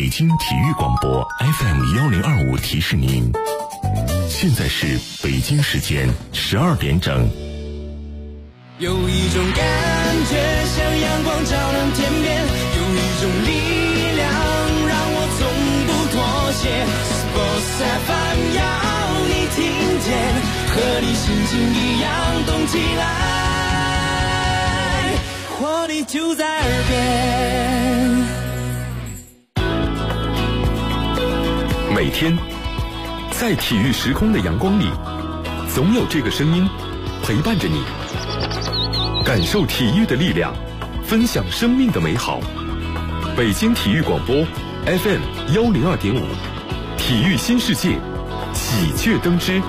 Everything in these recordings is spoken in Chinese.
北京体育广播 FM1025 提示您，现在是北京时间12点整。 有一种感觉像阳光照亮天边，有一种力量让我从不妥协。Sports FM 要你听见，和你心情一样动起来，活力就在耳边。 每天在体育时空的阳光里，总有这个声音陪伴着你，感受体育的力量，分享生命的美好。北京体育广播 FM102.5， 体育新世界，喜鹊登枝。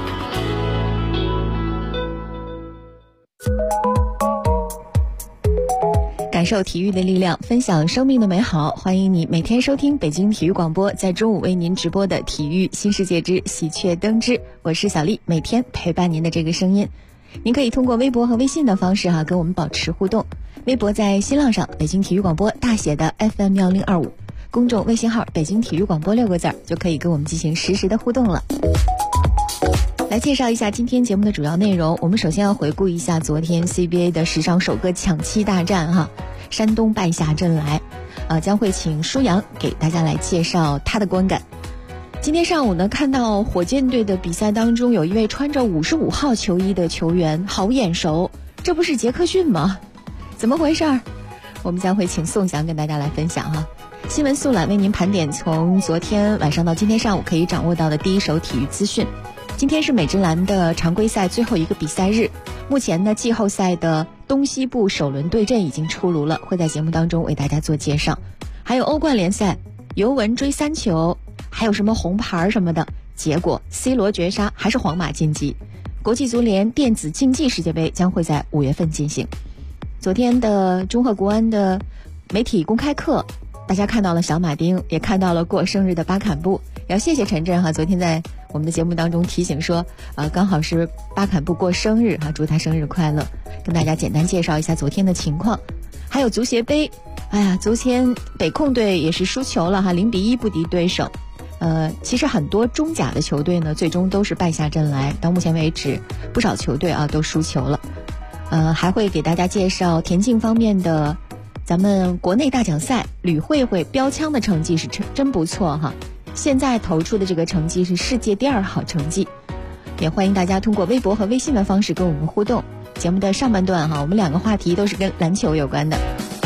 感受体育的力量，分享生命的美好。欢迎你每天收听北京体育广播在中午为您直播的体育新世界之喜鹊登枝，我是小丽，每天陪伴您的这个声音。您可以通过微博和微信的方式跟我们保持互动。微博在新浪上北京体育广播大写的 FM1025， 公众微信号北京体育广播6个字就可以跟我们进行实时的互动了。来介绍一下今天节目的主要内容。我们首先要回顾一下昨天 CBA 的史上首个抢七大战山东败下阵来，将会请舒阳给大家来介绍他的观感。今天上午呢，看到火箭队的比赛当中有一位穿着55号球衣的球员，好眼熟，这不是杰克逊吗？怎么回事？我们将会请宋翔跟大家来分享新闻速览为您盘点从昨天晚上到今天上午可以掌握到的第一手体育资讯。今天是美职篮的常规赛最后一个比赛日，目前呢季后赛的东西部首轮对阵已经出炉了，会在节目当中为大家做介绍。还有欧冠联赛，尤文追3球，还有什么红牌什么的，结果 C 罗绝杀，还是皇马晋级。国际足联电子竞技世界杯将会在5月份进行。昨天的中赫国安的媒体公开课，大家看到了小马丁，也看到了过生日的巴坎布。要谢谢陈震昨天在我们的节目当中提醒说，刚好是巴坎布过生日祝他生日快乐，跟大家简单介绍一下昨天的情况。还有足协杯，昨天北控队也是输球了0-1不敌对手。其实很多中甲的球队呢，最终都是败下阵来，到目前为止不少球队都输球了。还会给大家介绍田径方面的咱们国内大奖赛，吕慧慧标枪的成绩是真不错现在投出的这个成绩是世界第2好成绩。也欢迎大家通过微博和微信的方式跟我们互动。节目的上半段我们2个话题都是跟篮球有关的。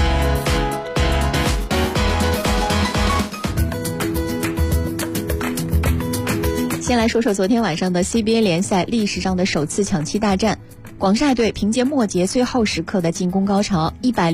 先来说说昨天晚上的 CBA 联赛历史上的首次抢七大战，广厦队凭借末节最后时刻的进攻高潮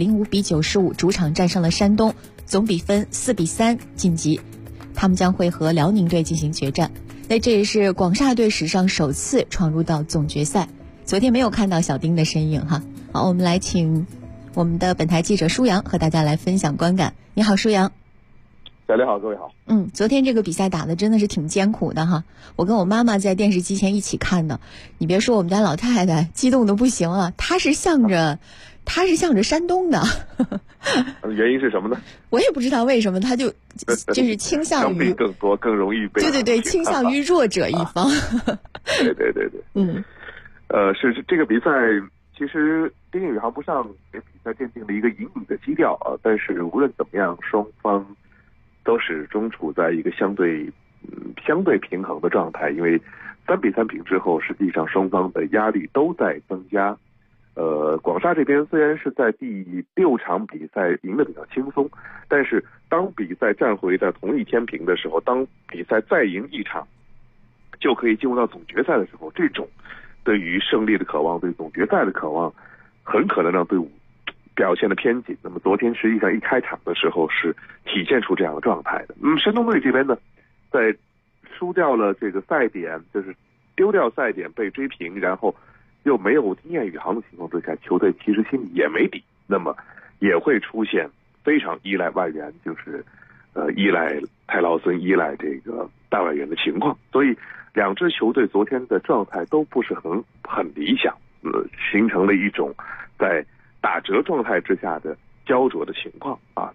，105-95主场战胜了山东，总比分4-3晋级。他们将会和辽宁队进行决战。那这也是广厦队史上首次闯入到总决赛。昨天没有看到小丁的身影好，我们来请我们的本台记者舒阳和大家来分享观感。你好，舒阳。 小丽好，各位好。 昨天这个比赛打的真的是挺艰苦的我跟我妈妈在电视机前一起看的。你别说，我们家老太太激动的不行了，她是向着山东的。 原因是什么呢？ 我也不知道为什么，她就是倾向于更多，更容易被对，倾向于弱者一方。 对。是这个比赛，其实丁宇航不上给比赛奠定了一个隐隐的基调但是无论怎么样，双方都始终处在一个相对平衡的状态，因为3-3平之后，实际上双方的压力都在增加。广厦这边虽然是在第6场比赛赢得比较轻松，但是当比赛站回在同一天平的时候，当比赛再赢1场就可以进入到总决赛的时候，这种对于胜利的渴望，对总决赛的渴望，很可能让队伍表现的偏紧。那么昨天实际上一开场的时候是体现出这样的状态的。山东队这边呢，在输掉了这个赛点，就是丢掉赛点被追平，然后又没有经验宇航的情况之下，球队其实心里也没底，那么也会出现非常依赖外援，就是依赖泰劳森、依赖这个大外援的情况。所以两支球队昨天的状态都不是很理想，形成了一种在打折状态之下的焦灼的情况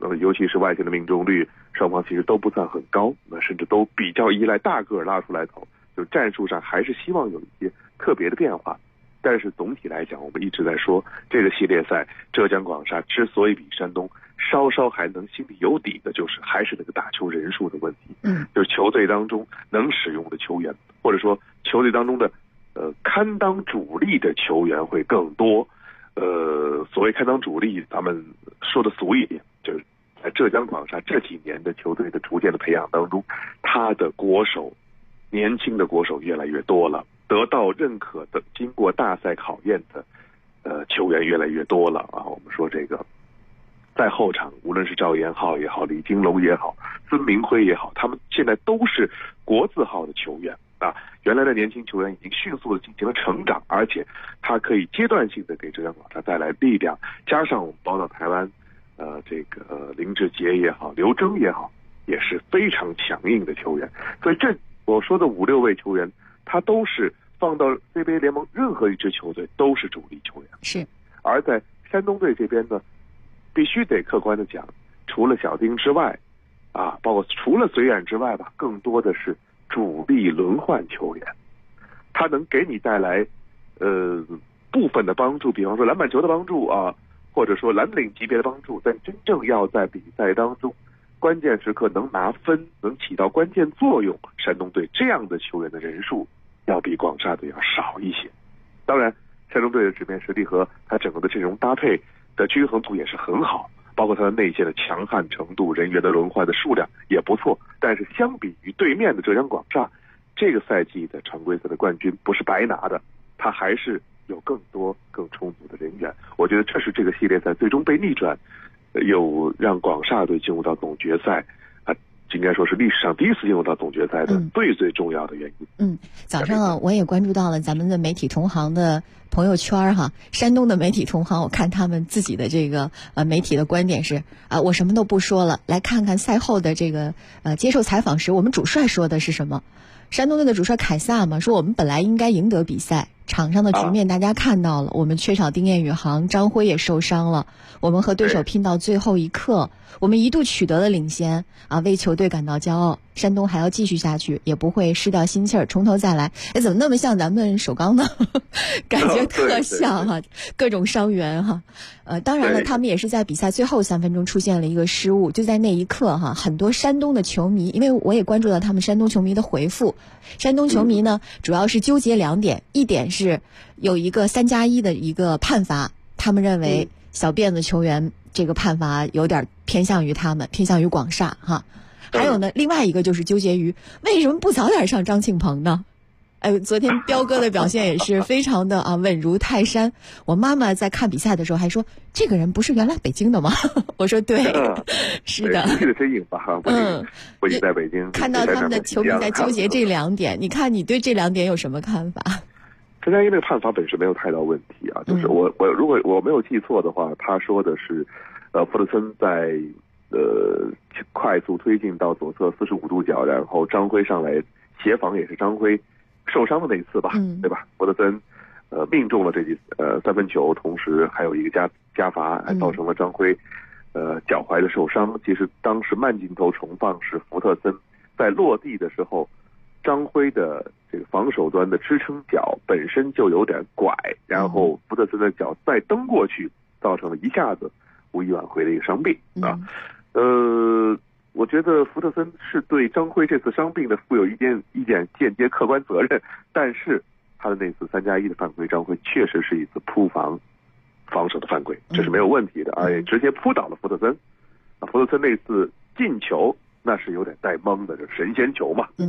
尤其是外线的命中率，双方其实都不算很高，那甚至都比较依赖大个儿拉出来投，就战术上还是希望有一些特别的变化。但是总体来讲，我们一直在说这个系列赛，浙江广厦之所以比山东稍稍还能心里有底的，就是还是那个打球人数的问题。就是球队当中能使用的球员，或者说球队当中的堪当主力的球员会更多。所谓堪当主力，咱们说的俗一点，就是在浙江广厦这几年的球队的逐渐的培养当中，他的国手，年轻的国手越来越多了，得到认可的、经过大赛考验的球员越来越多了啊。我们说这个在后场，无论是赵延浩也好，李金龙也好，孙明辉也好，他们现在都是国字号的球员啊。原来的年轻球员已经迅速的进行了成长，而且他可以阶段性的给浙江广厦带来力量，加上我们报到台湾这个林志杰也好，刘铮也好，也是非常强硬的球员。所以这我说的5、6位球员，他都是放到 CBA 联盟任何一支球队都是主力球员。 是。 而在山东队这边呢，必须得客观的讲，除了小丁之外啊，包括除了随远之外吧，更多的是主力轮换球员，他能给你带来部分的帮助，比方说篮板球的帮助啊，或者说蓝领级别的帮助，但真正要在比赛当中关键时刻能拿分，能起到关键作用，山东队这样的球员的人数要比广厦队要少一些。当然山东队的纸面实力和他整个的阵容搭配的均衡度也是很好，包括他的内线的强悍程度，人员的轮换的数量也不错。但是相比于对面的浙江广厦，这个赛季的常规赛的冠军不是白拿的，他还是有更多更充足的人员。我觉得这是这个系列赛最终被逆转，有让广厦队进入到总决赛应该说是历史上第一次进入到总决赛的最重要的原因。 早上我也关注到了咱们的媒体同行的朋友圈哈，山东的媒体同行，我看他们自己的这个媒体的观点是我什么都不说了，来看看赛后的这个接受采访时我们主帅说的是什么。山东队的主帅凯撒嘛说，我们本来应该赢得比赛，场上的局面大家看到了，我们缺少丁彦雨航，张辉也受伤了，我们和对手拼到最后一刻，我们一度取得了领先为球队感到骄傲。山东还要继续下去，也不会失掉心气儿，从头再来。怎么那么像咱们首钢呢？感觉特像哈，各种伤员哈。当然了，他们也是在比赛最后3分钟出现了一个失误，就在那一刻哈，很多山东的球迷，因为我也关注到他们山东球迷的回复，山东球迷呢主要是纠结2点，一点是有一个3+1的一个判罚，他们认为小辫子球员这个判罚有点偏向于他们，偏向于广厦哈。还有呢，另外一个就是纠结于为什么不早点上张庆鹏呢？昨天彪哥的表现也是非常的稳如泰山。我妈妈在看比赛的时候还说，这个人不是原来北京的吗？我说对，是的。 这个身影吧，不仅在北京。 看到他们的球迷在纠结这2点，你看你对这2点有什么看法 ？3+1那个判罚本身没有太大问题啊，就是我如果我没有记错的话，他说的是福特森在快速推进到左侧45度角，然后张辉上来协防，也是张辉受伤的那一次吧，对吧？福特森命中了这3分球，同时还有一个加罚，还造成了张辉脚踝的受伤。其实当时慢镜头重放是福特森在落地的时候，张辉的这个防守端的支撑脚本身就有点拐，然后福特森的脚再蹬过去，造成了一下子无以挽回的一个伤病啊。我觉得福特森是对张辉这次伤病的负有一点间接客观责任，但是他的那次3+1的犯规，张辉确实是一次扑防守的犯规，这是没有问题的，而且直接扑倒了福特森。福特森那次进球那是有点带懵的，这神仙球嘛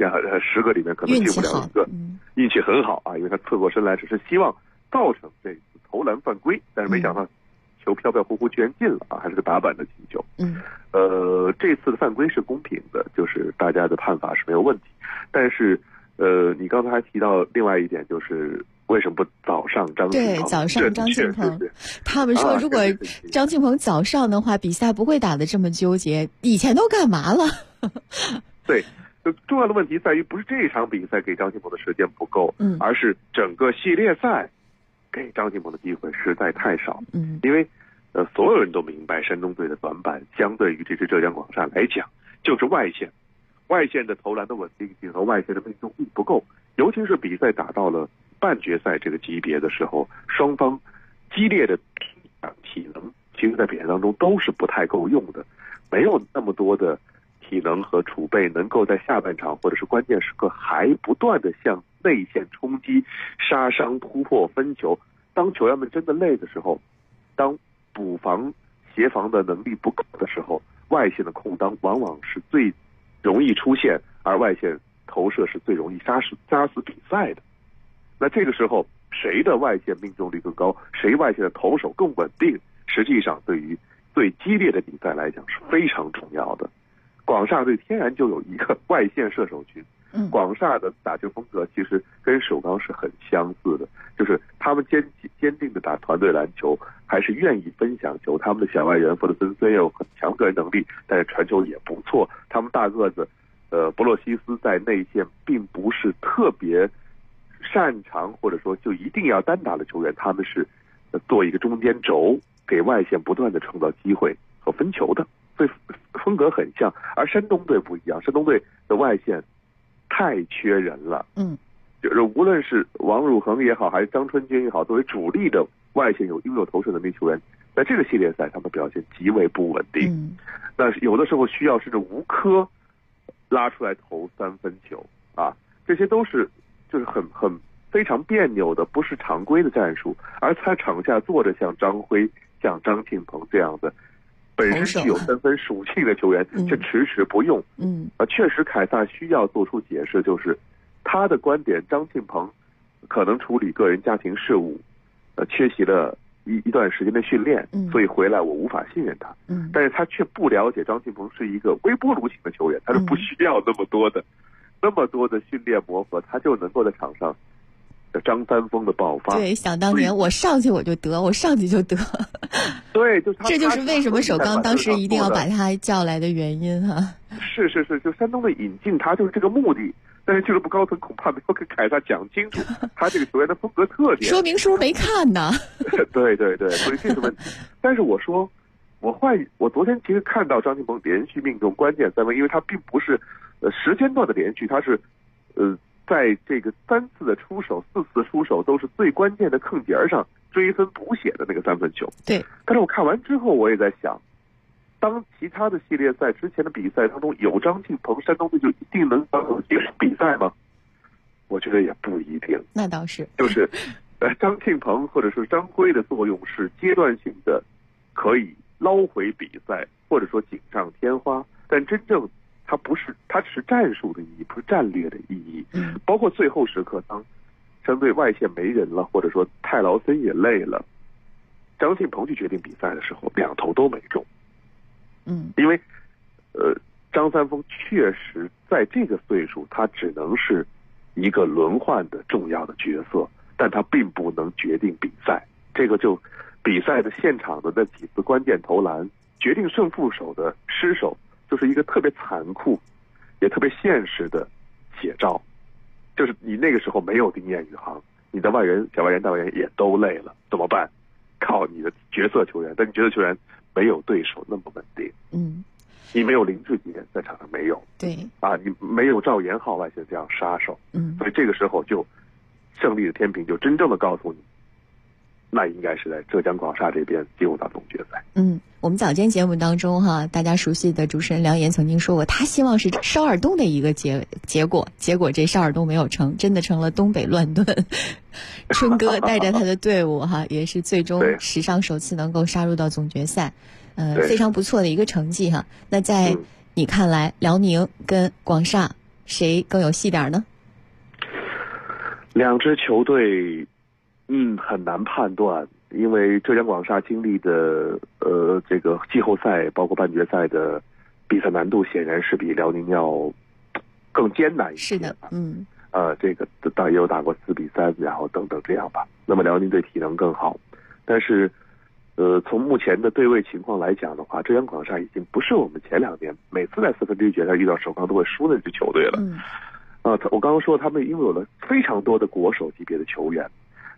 ，10个里面可能进不了1个，运气很好因为他侧过身来，只是希望造成这次投篮犯规，但是没想到球飘飘忽忽居然进了还是个打板的进球。这次的犯规是公平的，就是大家的判罚是没有问题。但是你刚才还提到另外一点，就是为什么不早上张庆鹏？对，早上张庆鹏， 他们说如果张庆鹏早上的话，比赛不会打得这么纠结。以前都干嘛了？ 对，重要的问题在于不是这场比赛给张庆鹏的时间不够，而是整个系列赛给张庆鹏的机会实在太少。因为所有人都明白，山东队的短板相对于这支浙江广厦来讲，就是外线的投篮的稳定性和外线的命中率不够，尤其是比赛打到了半决赛这个级别的时候，双方激烈的体能，其实在比赛当中都是不太够用的，没有那么多的体能和储备能够在下半场或者是关键时刻还不断的向内线冲击、杀伤、突破、分球。当球员们真的累的时候，当补防协防的能力不够的时候，外线的空当往往是最容易出现，而外线投射是最容易杀死比赛的。那这个时候谁的外线命中率更高，谁外线的投手更稳定，实际上对于最激烈的比赛来讲是非常重要的。广厦队天然就有一个外线射手群，广厦的打球风格其实跟首钢是很相似的，就是他们坚定的打团队篮球，还是愿意分享球。他们的小外援弗德森虽然有很强个人能力，但是传球也不错。他们大个子博洛西斯在内线并不是特别擅长，或者说就一定要单打的球员，他们是做一个中间轴，给外线不断的创造机会和分球的，所以风格很像。而山东队不一样，山东队的外线太缺人了，就是无论是王汝恒也好，还是张春军也好，作为主力的外线拥有投射能力球员，在这个系列赛他们表现极为不稳定。那有的时候需要甚至吴科拉出来投3分球啊，这些都是就是很非常别扭的，不是常规的战术。而他场下坐着像张辉、像张庆鹏这样的本身具有3分属性的球员，却迟迟不用。确实凯撒需要做出解释，就是他的观点，张庆鹏可能处理个人家庭事务，缺席了一段时间的训练，所以回来我无法信任他。但是他却不了解张庆鹏是一个微波炉型的球员，他是不需要那么多的训练磨合，他就能够在场上张三丰的爆发。 对，想当年我上去就得。 对， 这就是为什么首钢当时一定要把他叫来的原因哈。 是，就山东的引进他就是这个目的。但是俱乐部高层恐怕没有跟凯撒讲清楚他这个球员的风格特点， 说明书没看呢。 对，所以这是问题。但是我昨天其实看到张庆鹏连续命中关键3分，因为他并不是时间段的连续，他是在这个3次的出手、4次出手都是最关键的坑节上追分补血的那个3分球。 对。 但是我看完之后，我也在想，当其他的系列赛之前的比赛当中有张庆鹏，山东队就一定能结束比赛吗？我觉得也不一定。 那倒是， 就是张庆鹏或者是张辉的作用是阶段性的，可以捞回比赛，或者说锦上添花，但真正它只是战术的意义，不是战略的意义。包括最后时刻，当山队外线没人了，或者说泰劳森也累了，张庆鹏去决定比赛的时候，2投都没中。因为张三丰确实在这个岁数，他只能是一个轮换的重要的角色，但他并不能决定比赛。这个就比赛的现场的那几次关键投篮决定胜负手的失手，就是一个特别残酷也特别现实的写照。就是你那个时候没有丁彦雨航，你的外援、小外援、大外援也都累了，怎么办？靠你的角色球员，但你角色球员没有对手那么稳定。你没有林志杰在场上没有， 对啊，你没有赵延浩外线这样杀手，所以这个时候就胜利的天平就真正的告诉你，那应该是在浙江广厦这边进入到总决赛。 我们早间节目当中哈，大家熟悉的主持人梁岩曾经说过，他希望是邵尔东的一个结果这邵尔东没有成，真的成了东北乱炖。春哥带着他的队伍哈，也是最终史上首次能够杀入到总决赛，非常不错的一个成绩哈。那在你看来，辽宁跟广厦谁更有戏点呢？ 两支球队很难判断，因为浙江广厦经历的这个季后赛包括半决赛的比赛难度显然是比辽宁要更艰难一些。 是的， 这个也有打过4比3，然后等等这样吧。那么辽宁队体能更好，但是从目前的对位情况来讲的话，浙江广厦已经不是我们前2年每次在4分之一决赛遇到首钢都会输的那支球队了。我刚刚说他们拥有了非常多的国手级别的球员，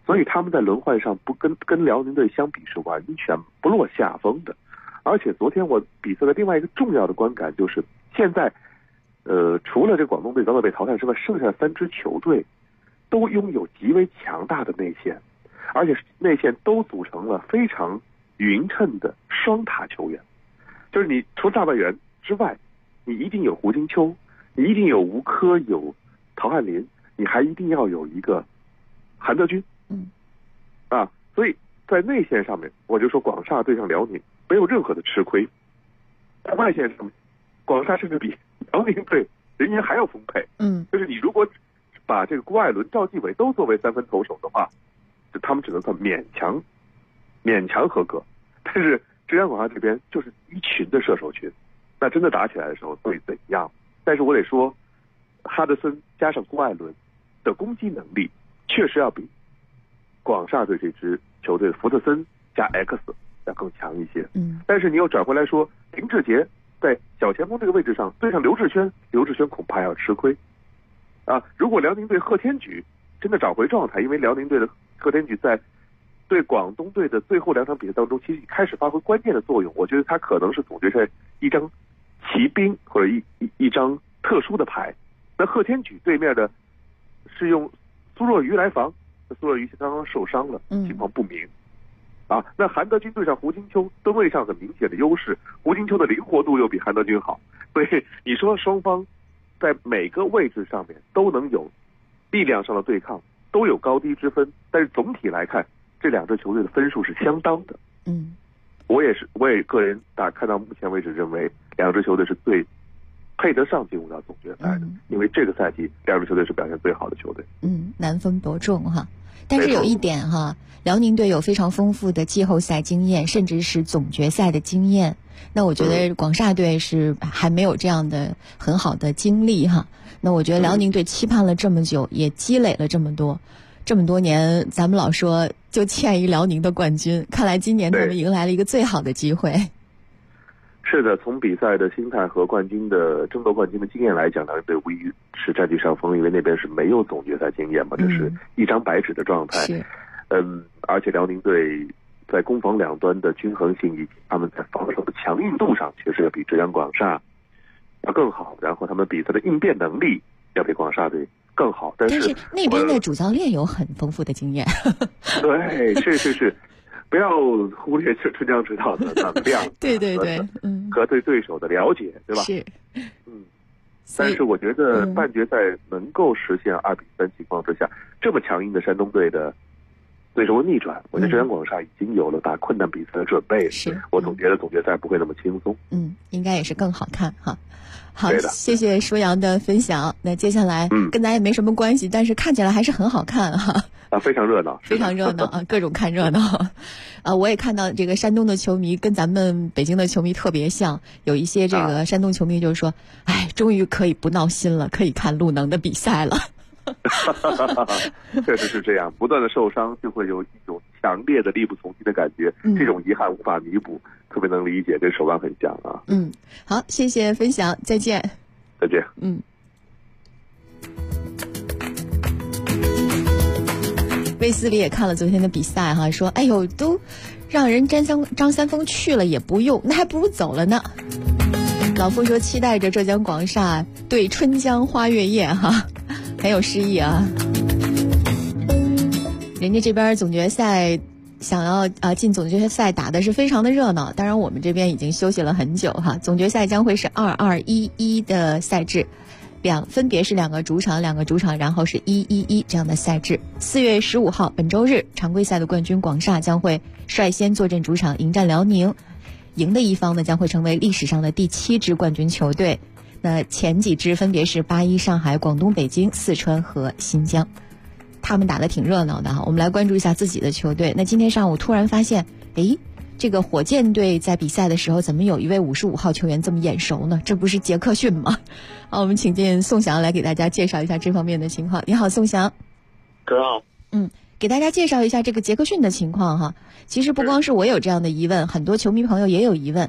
所以他们在轮换上不跟辽宁队相比是完全不落下风的。而且昨天我比赛的另外一个重要的观感就是，现在除了这广东队早早被淘汰之外，剩下的3支球队都拥有极为强大的内线，而且内线都组成了非常匀称的双塔球员。就是你除了大外援之外，你一定有胡金秋，你一定有吴科，有陶汉林，你还一定要有一个韩德君。所以在内线上面，我就说广厦对上辽宁没有任何的吃亏。在外线上面，广厦甚至比辽宁队人员还要丰沛。就是你如果把这个郭艾伦、赵继伟都作为3分投手的话，他们只能算勉强合格。但是浙江广厦这边就是一群的射手群，那真的打起来的时候会怎样？但是我得说，哈德森加上郭艾伦的攻击能力确实要比广厦队这支球队的福特森加 X 要更强一些。但是你又转回来说，林志杰在小前锋这个位置上对上刘志轩恐怕要吃亏如果辽宁队贺天举真的找回状态，因为辽宁队的贺天举在对广东队的最后2场比赛当中其实开始发挥关键的作用，我觉得他可能是总决赛一张骑兵或者一张特殊的牌。那贺天举对面的是用苏若愚来防，苏若愚刚刚受伤了，情况不明那韩德君对上胡金秋，吨位上很明显的优势，胡金秋的灵活度又比韩德君好，所以你说双方在每个位置上面都能有力量上的对抗，都有高低之分，但是总体来看，这2支球队的分数是相当的。我也个人看到目前为止认为2支球队是最配得上进入到总决赛的，因为这个赛季2支球队是表现最好的球队。 难分伯仲哈。但是有一点哈，辽宁队有非常丰富的季后赛经验，甚至是总决赛的经验。那我觉得广厦队是还没有这样的很好的经历哈。那我觉得辽宁队期盼了这么久，也积累了这么多年，咱们老说就欠一辽宁的冠军，看来今年他们迎来了一个最好的机会。 是的，从比赛的心态和争夺冠军的经验来讲，辽宁队无疑是占据上风，因为那边是没有总决赛经验嘛，这是一张白纸的状态。而且辽宁队在攻防两端的均衡性以及他们在防守的强硬度上，其实要比浙江广厦要更好，然后他们比赛的应变能力要比广厦队更好。但是那边的主教练有很丰富的经验。 对，是。不要忽略春江指导的能量，对，和对对手的了解，对吧？ 是， 但是我觉得半决赛能够实现2-3情况之下，这么强硬的山东队的对手逆转，我觉得浙江广厦已经有了打困难比赛的准备。 是， 我总觉得总决赛不会那么轻松。 应该也是更好看哈。好，谢谢舒阳的分享。那接下来跟咱也没什么关系，但是看起来还是很好看哈。 非常热闹， 非常热闹各种看热闹我也看到这个山东的球迷跟咱们北京的球迷特别像，有一些这个山东球迷就是说，终于可以不闹心了，可以看陆能的比赛了。 确实是这样，不断的受伤就会有一种强烈的力不从心的感觉，这种遗憾无法弥补，特别能理解，跟手感很像好，谢谢分享，再见。 再见。 卫斯理也看了昨天的比赛哈，说都让人张三丰去了也不用，那还不如走了呢。老傅说期待着浙江广厦对春江花月夜哈，很有诗意啊。人家这边总决赛想要进总决赛打的是非常的热闹，当然我们这边已经休息了很久哈。总决赛将会是2211的赛制，分别是2个主场，然后是111这样的赛制。4月15号本周日，常规赛的冠军广厦将会率先坐镇主场迎战辽宁，赢的一方呢将会成为历史上的第7支冠军球队。那前几支分别是81上海、广东北京、四川和新疆，他们打得挺热闹的哈。我们来关注一下自己的球队。那今天上午突然发现，这个火箭队在比赛的时候怎么有一位55号球员这么眼熟呢？这不是杰克逊吗？好，我们请进宋翔来给大家介绍一下这方面的情况。你好，宋翔。 哥好。 给大家介绍一下这个杰克逊的情况哈。其实不光是我有这样的疑问，很多球迷朋友也有疑问。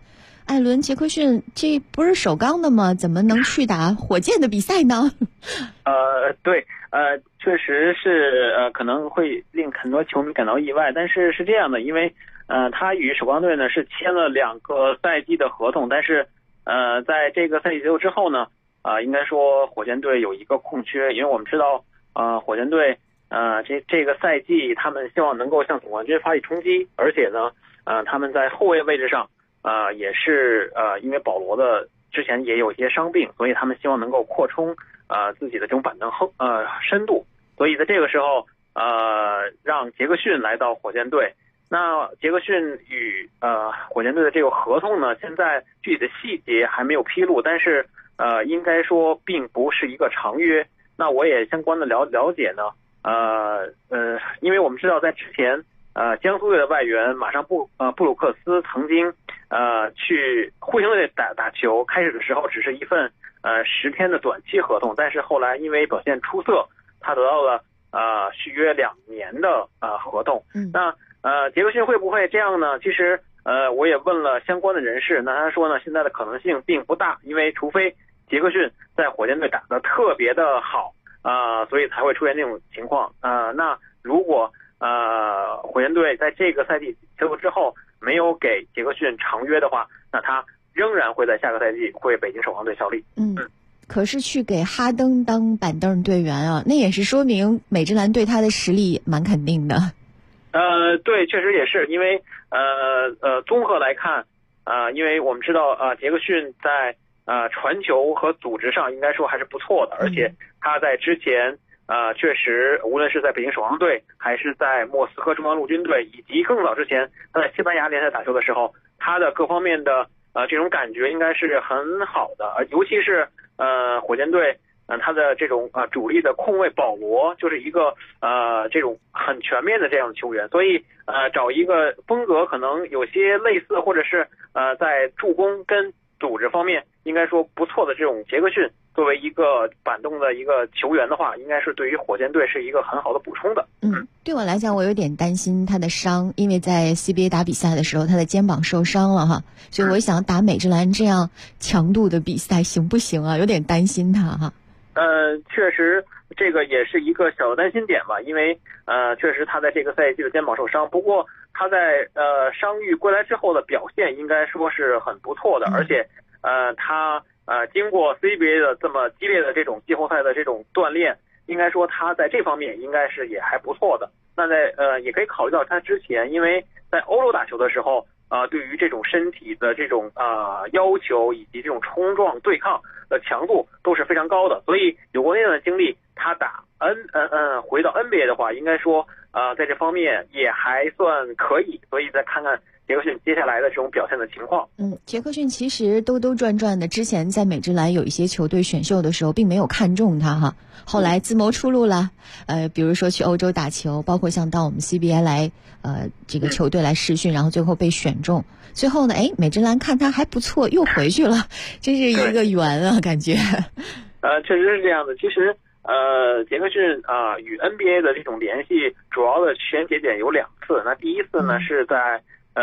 艾伦·杰克逊这不是首钢的吗？怎么能去打火箭的比赛呢？ 对，确实是可能会令很多球迷感到意外，但是是这样的，因为他与首钢队呢是签了2个赛季的合同，但是在这个赛季结束之后呢，应该说火箭队有一个空缺，因为我们知道火箭队这个赛季他们希望能够向总冠军发起冲击，而且呢他们在后卫位置上也是因为保罗的之前也有一些伤病，所以他们希望能够扩充自己的这种板凳深度，所以在这个时候让杰克逊来到火箭队。那杰克逊与火箭队的这个合同呢，现在具体的细节还没有披露，但是应该说并不是一个长约。那我也相关的了解呢，因为我们知道在之前江苏队的外援马上布鲁克斯曾经去彗星队打球，开始的时候只是一份10天的短期合同，但是后来因为表现出色，他得到了续约2年的合同。那杰克逊会不会这样呢？其实我也问了相关的人士，那他说呢，现在的可能性并不大，因为除非杰克逊在火箭队打得特别的好所以才会出现这种情况那如果火箭队在这个赛季结束之后没有给杰克逊长约的话，那他仍然会在下个赛季为北京首钢队效力。 可是去给哈登当板凳队员啊，那也是说明美职篮对他的实力蛮肯定的。 对，确实也是，因为综合来看因为我们知道杰克逊在传球和组织上应该说还是不错的，而且他在之前确实无论是在北京首钢队还是在莫斯科中央陆军队以及更早之前他在西班牙联赛打球的时候，他的各方面的这种感觉应该是很好的，尤其是火箭队他的这种主力的控卫保罗就是一个这种很全面的这样的球员，所以找一个风格可能有些类似或者是在助攻跟组织方面应该说不错的这种杰克逊作为一个板凳的一个球员的话，应该是对于火箭队是一个很好的补充的。 对我来讲我有点担心他的伤，因为在 CBA 打比赛的时候他的肩膀受伤了哈，所以我想打美职篮这样强度的比赛行不行啊，有点担心他哈。 确实这个也是一个小的担心点吧，因为确实他在这个赛季的肩膀受伤，不过他在伤愈归来之后的表现应该说是很不错的，而且他经过 CBA 的这么激烈的这种季后赛的这种锻炼，应该说他在这方面应该是也还不错的。那在也可以考虑到他之前因为在欧洲打球的时候对于这种身体的这种要求以及这种冲撞对抗的强度都是非常高的，所以有过那样的经历，他打回到 NBA 的话，应该说在这方面也还算可以，所以再看看杰克逊接下来的这种表现的情况。 杰克逊其实兜兜转转的，之前在美职篮有一些球队选秀的时候并没有看中他哈，后来自谋出路了，比如说去欧洲打球，包括像到我们 CBA 来这个球队来试训，然后最后被选中，最后呢美职篮看他还不错又回去了，真是一个缘啊感觉。 确实是这样的。其实杰克逊与 NBA 的这种联系主要的时间节点有2次。那第一次呢是在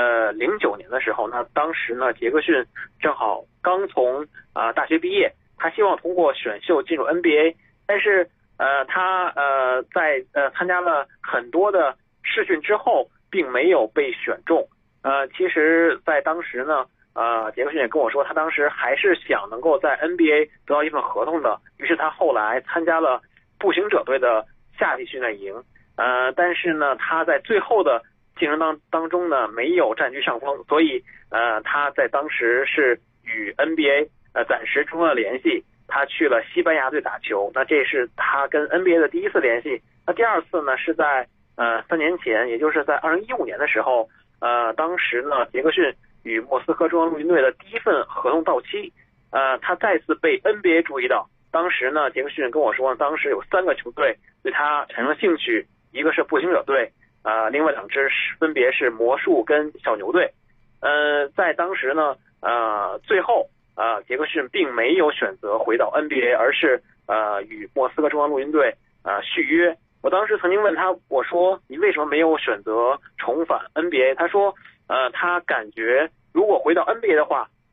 09年的时候，那当时呢杰克逊正好刚从大学毕业，他希望通过选秀进入 NBA， 但是他在参加了很多的试训之后并没有被选中。其实在当时呢杰克逊也跟我说他当时还是想能够在 NBA 得到一份合同的，于是他后来参加了步行者队的夏季训练营，但是呢他在最后的竞争当中呢没有占据上风，所以他在当时是与 NBA 暂时中断了联系，他去了西班牙队打球，那这是他跟 NBA 的第一次联系。那第二次呢是在3年前，也就是在2015年的时候，当时呢杰克逊与莫斯科中央陆军队的第一份合同到期，他再次被 NBA 注意到。当时呢杰克逊跟我说，当时有3个球队对他产生兴趣，一个是步行者队，另外2支分别是魔术跟小牛队。在当时呢最后杰克逊并没有选择回到 NBA， 而是与莫斯科中央陆军队续约。我当时曾经问他，我说你为什么没有选择重返 NBA？ 他说他感觉如果回到 NBA 的话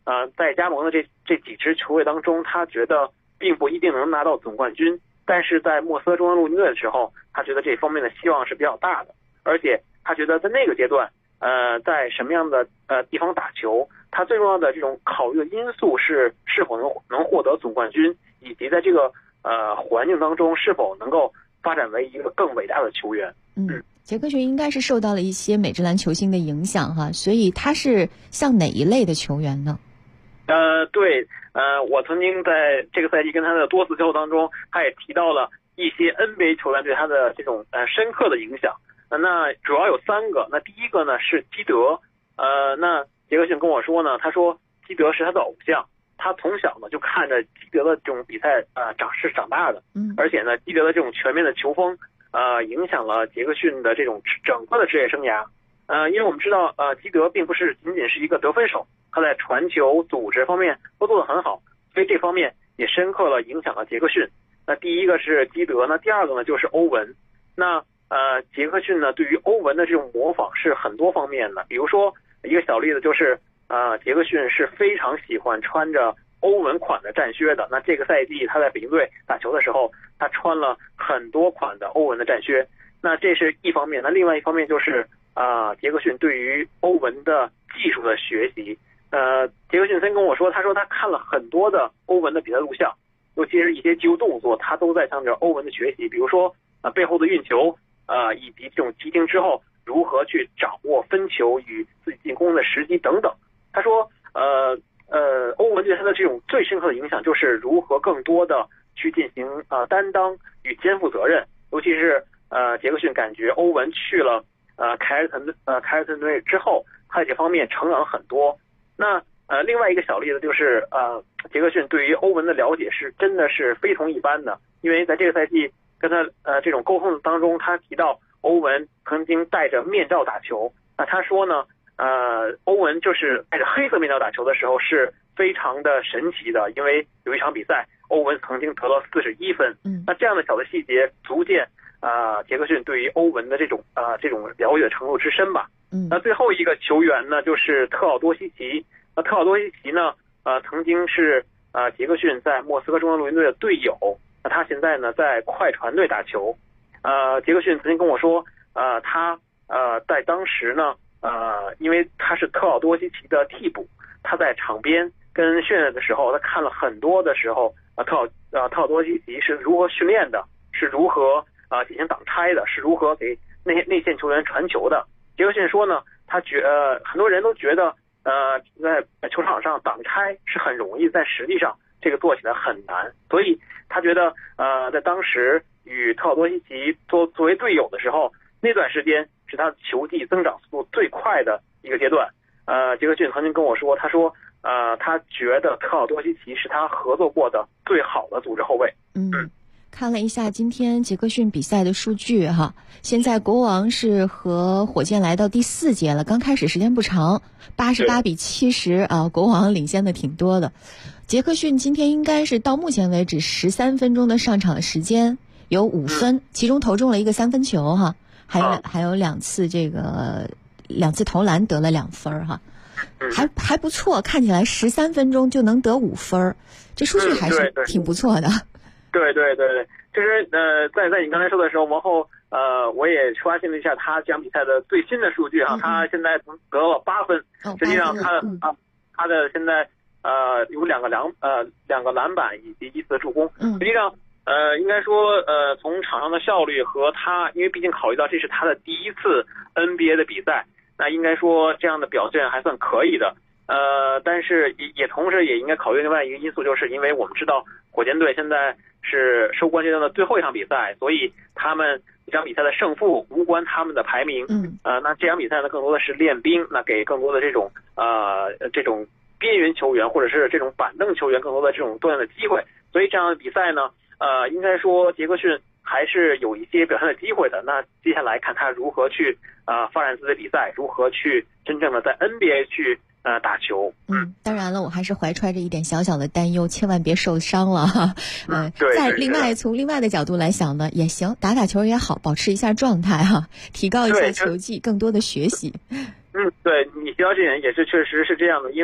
在加盟的这几支球队当中，他觉得并不一定能拿到总冠军，但是在莫斯科中央陆军队的时候，他觉得这方面的希望是比较大的，而且他觉得在那个阶段，在什么样的地方打球，他最重要的这种考虑的因素是否能获得总冠军，以及在这个环境当中是否能够发展为一个更伟大的球员。 杰克逊应该是受到了一些美职篮球星的影响哈，所以他是像哪一类的球员呢？ 对，我曾经在这个赛季跟他的多次交流当中，他也提到了一些 NBA 球员对他的这种深刻的影响。那主要有3个。那第一个呢是基德，那杰克逊跟我说呢，他说基德是他的偶像，他从小呢就看着基德的这种比赛长大的，而且呢基德的这种全面的球风影响了杰克逊的这种整个的职业生涯。因为我们知道基德并不是仅仅是一个得分手，他在传球组织方面都做得很好，所以这方面也深刻了影响了杰克逊。那第一个是基德，那第二个呢就是欧文。那杰克逊呢对于欧文的这种模仿是很多方面的，比如说一个小例子就是杰克逊是非常喜欢穿着欧文款的战靴的。那这个赛季他在北京队打球的时候，他穿了很多款的欧文的战靴，那这是一方面。那另外一方面就是杰克逊对于欧文的技术的学习。杰克逊曾跟我说，他说他看了很多的欧文的比赛录像，尤其是一些技术动作，他都在向着欧文的学习，比如说背后的运球，以及这种急停之后如何去掌握分球与自己进攻的时机等等。他说欧文对他的这种最深刻的影响就是如何更多的去进行担当与肩负责任，尤其是杰克逊感觉欧文去了凯尔特人队之后，他在这方面成长了很多。那另外一个小例子就是杰克逊对于欧文的了解是真的是非同一般的，因为在这个赛季跟他这种沟通当中，他提到欧文曾经戴着面罩打球。那他说呢欧文就是戴着黑色面罩打球的时候是非常的神奇的，因为有一场比赛欧文曾经得了41分。那这样的小的细节足见杰克逊对于欧文的这种了解的程度之深吧。那最后一个球员呢就是特奥多西奇。那特奥多西奇呢曾经是杰克逊在莫斯科中央陆军队的队友。那他现在呢在快船队打球。杰克逊曾经跟我说他在当时呢因为他是特奥多西奇的替补，他在场边跟训练的时候，他看了很多的时候特奥多西奇是如何训练的，是如何进行挡拆的，是如何给内线球员传球的。杰克逊说呢，很多人都觉得在球场上挡拆是很容易，但实际上这个做起来很难，所以他觉得在当时与特奥多西奇作为队友的时候，那段时间是他球技增长速度最快的一个阶段。杰克逊曾经跟我说，他说他觉得特奥多西奇是他合作过的最好的组织后卫。 看了一下今天杰克逊比赛的数据哈，现在国王是和火箭来到第4节了，刚开始时间不长，88比70国王领先的挺多的。杰克逊今天应该是到目前为止13分钟的上场时间，有5分，其中投中了一个3分球哈，还有2次投篮得了2分哈，还不错，看起来13分钟就能得5分，这数据还是挺不错的。 对，就是在你刚才说的时候，王后我也刷新了一下他这场比赛的最新的数据哈，他现在得了8分，实际上他的现在有两个篮板以及1次助攻，实际上应该说从场上的效率和他，因为毕竟考虑到这是他的第1次 NBA 的比赛，那应该说这样的表现还算可以的。但是也同时也应该考虑另外一个因素，就是因为我们知道火箭队现在是收官阶段的最后一场比赛，所以他们这场比赛的胜负无关他们的排名。那这场比赛呢更多的是练兵，那给更多的这种边缘球员或者是这种板凳球员更多的这种锻炼的机会，所以这样的比赛呢应该说杰克逊还是有一些表现的机会的。那接下来看他如何去发展自己的比赛，如何去真正的在 NBA 去打球。 当然了，我还是怀揣着一点小小的担忧，千万别受伤了哈。从另外的角度来想呢，也行，打球也好，保持一下状态哈，提高一下球技，更多的学习。 对，你提到这点也是确实是这样的，因为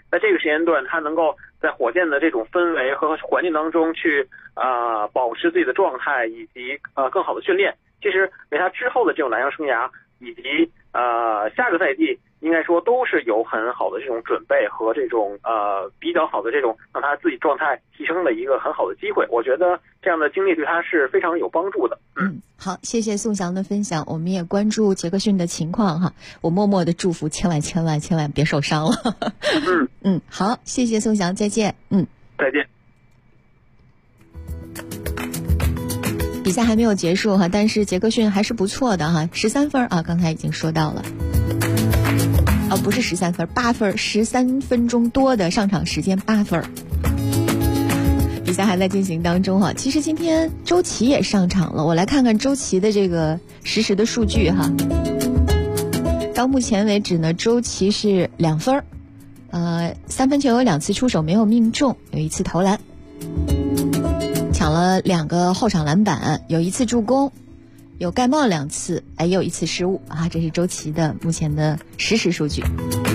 在这个时间段，他能够在火箭的这种氛围和环境当中去保持自己的状态，以及更好的训练，其实为他之后的这种蓝翔生涯以及下个赛季应该说都是有很好的这种准备和这种比较好的这种让他自己状态提升的一个很好的机会。我觉得这样的经历对他是非常有帮助的。 好，谢谢宋翔的分享，我们也关注杰克逊的情况哈，我默默的祝福千万别受伤了。好，谢谢宋翔，再见。 再见。 比赛还没有结束哈，但是杰克逊还是不错的哈，13分啊，刚才已经说到了。不是13分，8分，13分钟多的上场时间8分。比赛还在进行当中哈。其实今天周琦也上场了，我来看看周琦的这个实时的数据哈。到目前为止呢，周琦是2分，3分球有2次出手没有命中，有1次投篮，抢了2个后场篮板，有1次助攻，有盖帽2次，也有1次失误啊。这是周琦的目前的实时数据。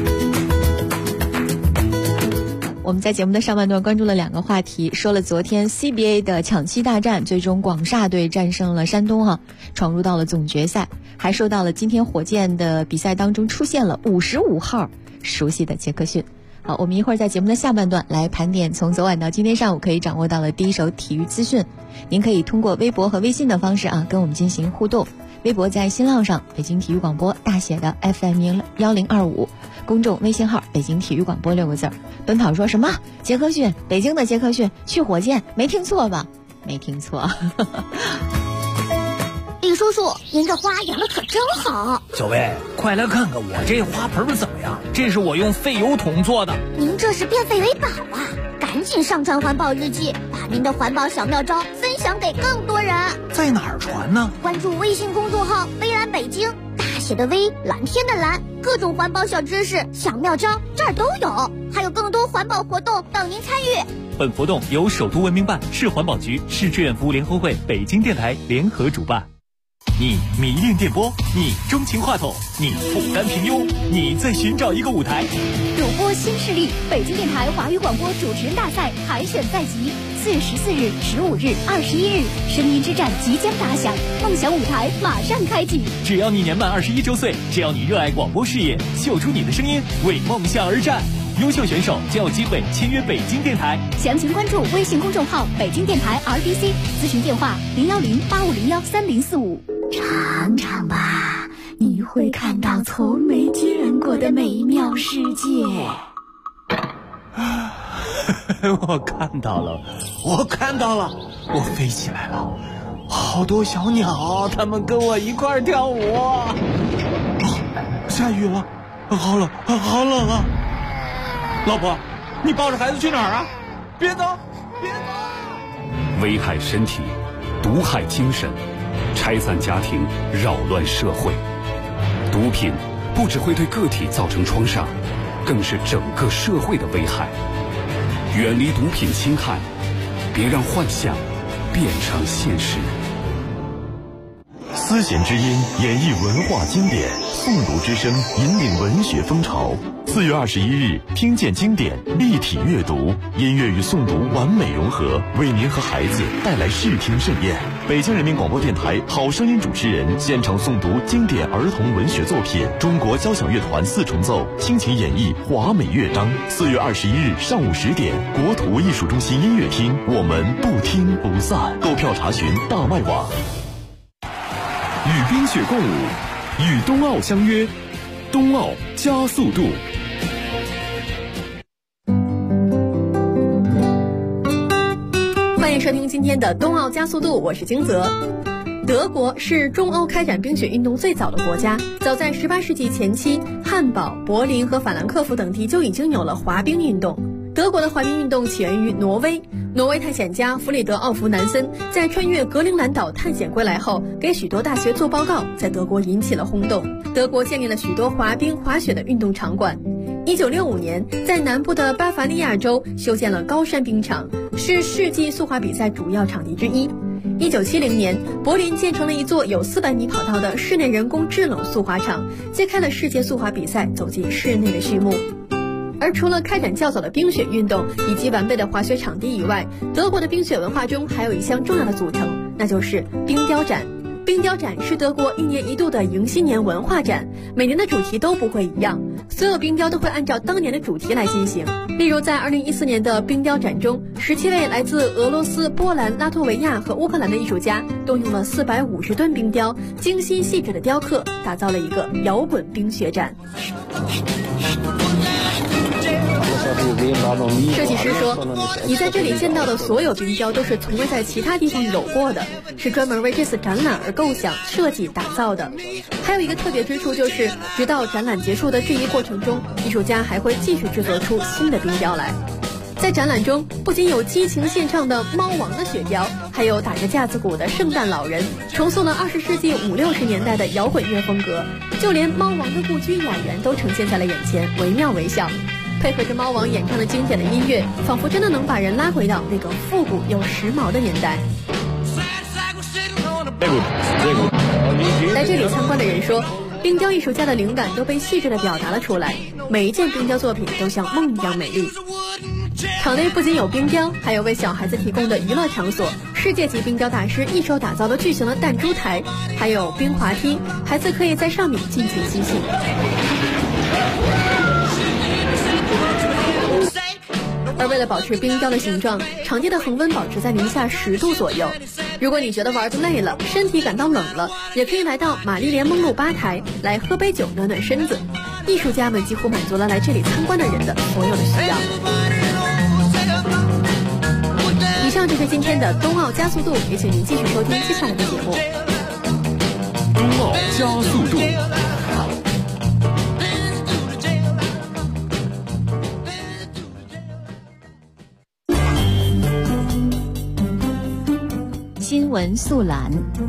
我们在节目的上半段关注了2个话题，说了昨天 CBA 的抢七大战，最终广厦队战胜了山东闯入到了总决赛，还说到了今天火箭的比赛当中出现了55号熟悉的杰克逊。好，我们一会儿在节目的下半段来盘点从昨晚到今天上午可以掌握到的第一手体育资讯。您可以通过微博和微信的方式跟我们进行互动。微博在新浪上北京体育广播大写的 FM1025，公众微信号北京体育广播6个字。奔跑说什么杰克逊，北京的杰克逊去火箭，没听错吧？没听错。 李叔叔，您这花养的可真好。 小薇，快来看看我这花盆怎么样？这是我用废油桶做的。 您这是变废为宝啊！赶紧上传环保日记，把您的环保小妙招分享给更多人。 在哪儿传呢？ 关注微信公众号微蓝北京，大写的微，蓝天的蓝，各种环保小知识、小妙招这儿都有，还有更多环保活动等您参与。 本活动由首都文明办、市环保局、市志愿服务联合会、北京电台联合主办。你迷恋电波，你钟情话筒，你不甘平庸，你在寻找一个舞台。 主播新势力，北京电台华语广播主持人大赛海选在即，4月14日、15日、21日，声音之战即将打响，梦想舞台马上开启。 只要你年满21周岁，只要你热爱广播事业，秀出你的声音，为梦想而战。优秀选手就有机会签约北京电台。 详情关注微信公众号北京电台 RDC， 咨询电话010-8501-3045。 尝尝吧，你会看到从没见过的美妙世界。 我看到了，我飞起来了，好多小鸟，它们跟我一块跳舞。下雨了，好冷啊！老婆，你抱着孩子去哪儿啊？别走！ 危害身体，毒害精神，拆散家庭，扰乱社会。毒品不只会对个体造成创伤，更是整个社会的危害。远离毒品侵害，别让幻想变成现实。 丝弦之音演绎文化经典，诵读之声引领文学风潮。4月21日，听见经典，立体阅读，音乐与诵读完美融合，为您和孩子带来视听盛宴。北京人民广播电台好声音主持人现场诵读经典儿童文学作品，中国交响乐团4重奏倾情演绎华美乐章。4月21日上午10点，国土艺术中心音乐厅，我们不听不散。购票查询大麦网。 与冰雪共舞，与冬奥相约，冬奥加速度。 欢迎收听今天的冬奥加速度，我是金泽。德国是中欧开展冰雪运动最早的国家，早在18世纪前期，汉堡、柏林和法兰克福等地就已经有了滑冰运动。德国的滑冰运动起源于挪威，挪威探险家弗里德奥弗南森在穿越格陵兰岛探险归来后，给许多大学做报告，在德国引起了轰动。德国建立了许多滑冰、滑雪的运动场馆。1965年，在南部的巴伐利亚州修建了高山冰场，是世纪速滑比赛主要场地之一。1970年，柏林建成了一座有400米跑道的室内人工制冷速滑场，揭开了世界速滑比赛走进室内的序幕。 而除了开展较早的冰雪运动以及完备的滑雪场地以外，德国的冰雪文化中还有一项重要的组成，那就是冰雕展。冰雕展是德国1年1度的迎新年文化展，每年的主题都不会一样，所有冰雕都会按照当年的主题来进行。例如在2014年的冰雕展中，17位来自俄罗斯、波兰、拉脱维亚和乌克兰的艺术家动用了450吨冰雕，精心细致的雕刻，打造了一个摇滚冰雪展。设计师说，你在这里见到的所有冰雕都是从未在其他地方有过的，是专门为这次展览而构想、设计、打造的。还有一个特别之处就是，直到展览结束的这一过程中，艺术家还会继续制作出新的冰雕来。在展览中，不仅有激情献唱的猫王的雪雕，还有打着架子鼓的圣诞老人，重塑了20世纪50、60年代的摇滚乐风格，就连猫王的故居雅园都呈现在了眼前，惟妙惟肖。配合着猫王演唱的经典的音乐，仿佛真的能把人拉回到那个复古又时髦的年代。来这里参观的人说，冰雕艺术家的灵感都被细致地表达了出来，每一件冰雕作品都像梦一样美丽。场内不仅有冰雕，还有为小孩子提供的娱乐场所，世界级冰雕大师一手打造的巨型的弹珠台，还有冰滑梯，孩子可以在上面尽情嬉戏。而为了保持冰雕的形状，场地的恒温保持在零下10度左右。如果你觉得玩得累了，身体感到冷了，也可以来到玛丽莲梦露吧台来喝杯酒暖暖身子。艺术家们几乎满足了来这里参观的人的所有的需要。以上就是今天的冬奥加速度，也请您继续收听接下来的节目。 冬奥加速度。 新闻速览。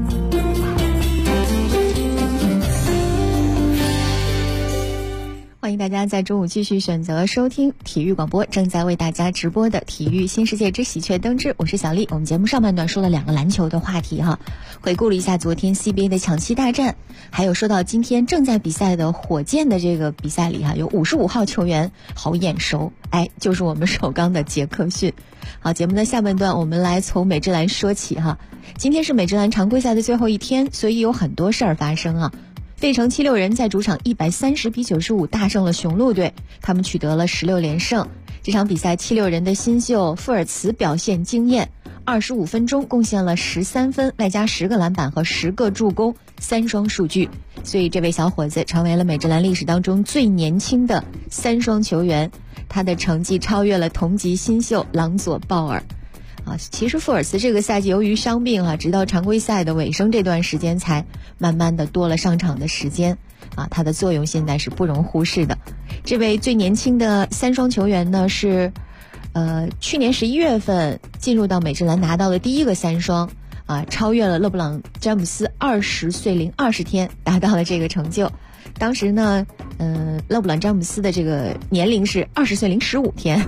欢迎大家在中午继续选择收听体育广播，正在为大家直播的体育新世界之喜鹊登之，我是小丽。我们节目上半段说了2个篮球的话题哈，回顾了一下昨天 CBA 的抢七大战，还有说到今天正在比赛的火箭的这个比赛里哈，有55号球员好眼熟，就是我们首钢的杰克逊。好，节目的下半段我们来从美职篮说起哈。今天是美职篮常规赛的最后一天，所以有很多事儿发生啊。费城76人在主场130-95大胜了雄鹿队，他们取得了16连胜。这场比赛76人的新秀富尔茨表现惊艳，25分钟贡献了13分，外加10个篮板和10个助攻，3双数据，所以这位小伙子成为了美职篮历史当中最年轻的3双球员，他的成绩超越了同级新秀朗佐鲍尔。其实富尔茨这个赛季由于伤病直到常规赛的尾声这段时间才慢慢的多了上场的时间他的作用现在是不容忽视的。这位最年轻的3双球员呢是去年11月份进入到美职篮拿到的第一个3双超越了勒布朗詹姆斯20岁零20天达到了这个成就。当时呢勒布朗詹姆斯的这个年龄是20岁零15天。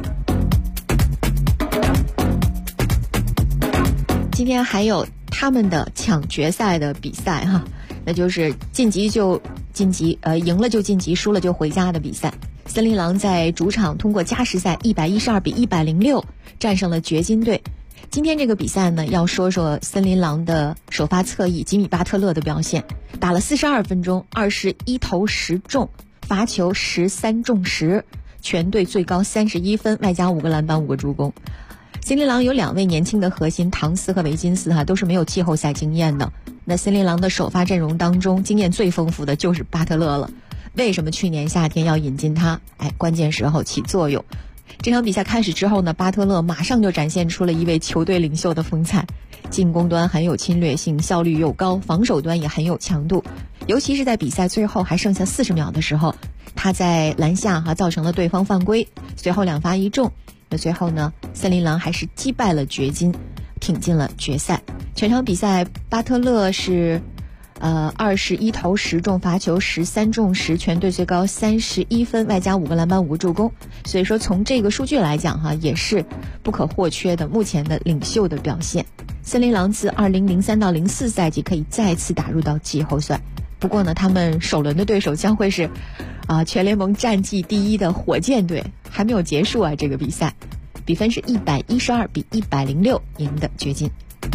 今天还有他们的抢决赛的比赛哈，那就是晋级就晋级，赢了就晋级，输了就回家的比赛。森林狼在主场通过加时赛112-106战胜了掘金队。今天这个比赛呢，要说说森林狼的首发侧翼吉米巴特勒的表现，打了42分钟，21投10中，罚球13中10，全队最高31分，外加5个篮板5个助攻。森林狼有2位年轻的核心唐斯和维金斯都是没有季后赛经验的。那森林狼的首发阵容当中经验最丰富的就是巴特勒了。为什么去年夏天要引进他？关键时候起作用。这场比赛开始之后呢，巴特勒马上就展现出了一位球队领袖的风采，进攻端很有侵略性，效率又高，防守端也很有强度。尤其是在比赛最后还剩下40秒的时候，他在篮下造成了对方犯规，随后2罚1中。那最后呢，森林狼还是击败了掘金，挺进了决赛。全场比赛巴特勒是21投10中，罚球13中10，全队最高31分，外加5个篮板5个助攻。所以说从这个数据来讲也是不可或缺的目前的领袖的表现。森林狼自2003到04赛季可以再次打入到季后赛。 不过呢，他们首轮的对手将会是全联盟战绩第一的火箭队，还没有结束这个比赛，比分是112比106赢的掘金。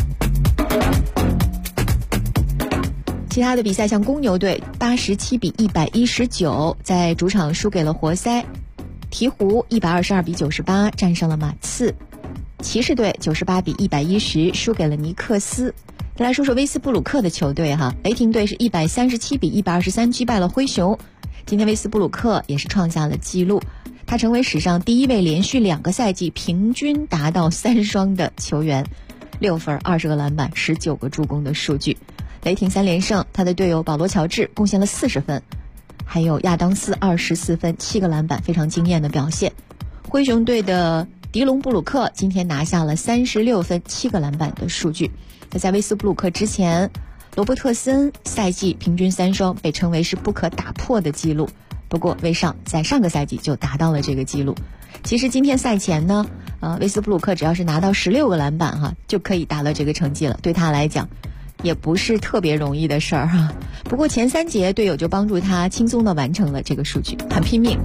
其他的比赛像公牛队87比119在主场输给了活塞，鹈鹕122比98战胜了马刺，骑士队98比110输给了尼克斯。再来说说威斯布鲁克的球队雷霆队是137比123击败了灰熊。今天威斯布鲁克也是创下了纪录，他成为史上第一位连续2个赛季平均达到3双的球员，6分20个篮板19个助攻的数据。雷霆3连胜，他的队友保罗乔治贡献了40分，还有亚当斯24分7个篮板，非常惊艳的表现。灰熊队的迪隆布鲁克今天拿下了36分7个篮板的数据。在威斯布鲁克之前，罗伯特森赛季平均3双被称为是不可打破的记录，不过威少在上个赛季就达到了这个记录。其实今天赛前呢，威斯布鲁克只要是拿到16个篮板就可以达到这个成绩了，对他来讲也不是特别容易的事儿不过前3节队友就帮助他轻松地完成了这个数据，很拼命。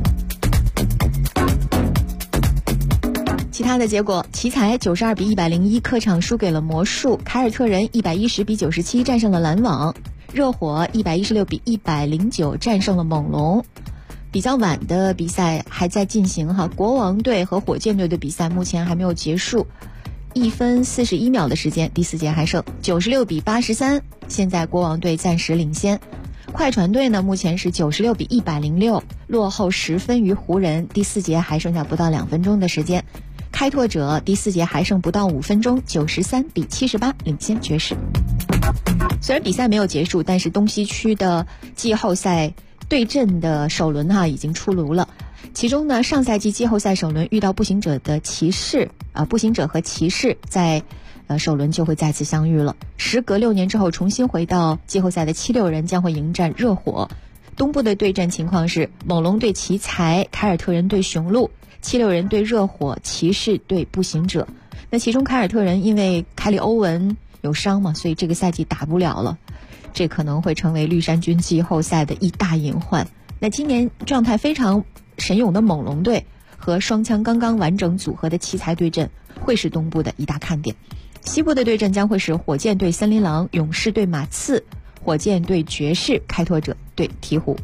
其他的结果，奇才92比101客场输给了魔术，凯尔特人110比97战胜了篮网，热火116比109战胜了猛龙。比较晚的比赛还在进行国王队和火箭队的比赛目前还没有结束，1分41秒的时间，第4节还剩96比83，现在国王队暂时领先。快船队呢目前是96比106落后10分于湖人，第4节还剩下不到2分钟的时间。开拓者第4节还剩不到5分钟，93比78领先爵士。虽然比赛没有结束，但是东西区的季后赛对阵的首轮已经出炉了。其中呢，上赛季季后赛首轮遇到步行者的骑士步行者和骑士在首轮就会再次相遇了。时隔6年之后重新回到季后赛的76人将会迎战热火。东部的对阵情况是猛龙对奇才，凯尔特人对雄鹿，76人对热火，骑士对步行者。那其中凯尔特人因为凯里欧文有伤嘛，所以这个赛季打不了了，这可能会成为绿衫军季后赛的一大隐患。那今年状态非常神勇的猛龙队和双枪刚刚完整组合的奇才对阵，会是东部的一大看点。西部的对阵将会是火箭对森林狼，勇士对马刺，火箭对爵士，开拓者对鹈鹕。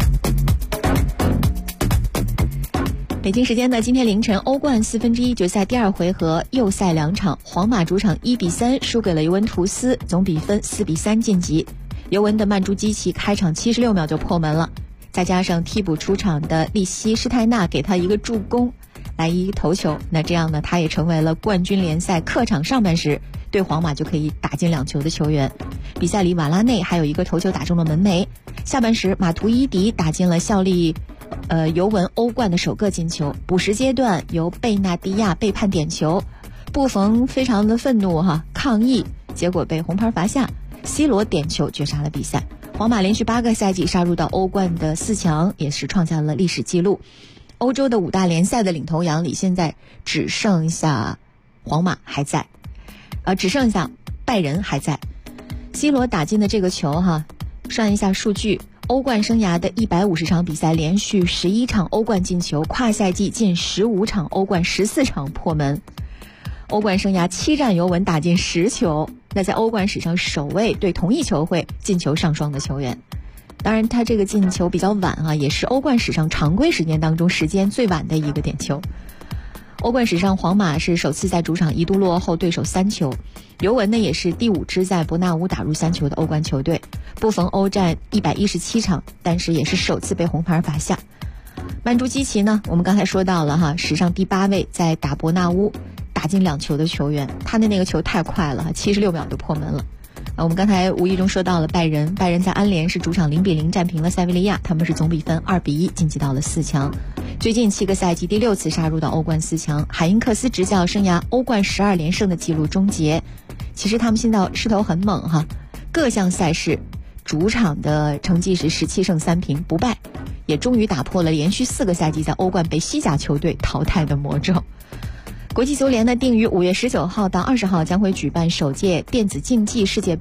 北京时间的今天凌晨，欧冠1/4决赛第2回合右赛2场，皇马主场1比3输给了尤文图斯，总比分4比3晋级。尤文的曼朱基奇开场76秒就破门了，再加上替补出场的利希施泰纳给他一个助攻，来一个头球，那这样呢，他也成为了冠军联赛客场上半时对皇马就可以打进2球的球员。比赛里瓦拉内还有一个头球打中了门楣，下半时马图伊迪打进了效力尤文欧冠的首个进球。补时阶段由贝纳迪亚被判点球，布冯非常的愤怒抗议，结果被红牌罚下，C 罗点球绝杀了比赛。皇马连续8个赛季杀入到欧冠的4强，也是创下了历史记录。欧洲的5大联赛的领头羊里，现在只剩下皇马还在，只剩下拜仁还在。C 罗打进的这个球算一下数据，欧冠生涯的150场比赛，连续11场欧冠进球，跨赛季进15场欧冠14场破门。欧冠生涯7战尤文打进10球，那在欧冠史上首位对同一球会进球上双的球员。当然他这个进球比较晚也是欧冠史上常规时间当中时间最晚的一个点球。欧冠史上皇马是首次在主场一度落后对手3球，尤文呢也是第5支在伯纳乌打入3球的欧冠球队。布冯欧战117场，但是也是首次被红牌罚下。曼朱基奇呢，我们刚才说到了史上第8位在打伯纳乌打进2球的球员，他的那个球太快了，76秒就破门了。我们刚才无意中说到了拜仁在安联是主场0比0战平了塞维利亚，他们是总比分2比1晋级到了4强。最近7个赛季第6次杀入到欧冠4强，海因克斯执教生涯欧冠12连胜的记录终结。其实他们现在势头很猛各项赛事主场的成绩是17胜3平不败，也终于打破了连续4个赛季在欧冠被西甲球队淘汰的魔咒。国际足联呢定于5月19号到20号将会举办首届电子竞技世界杯，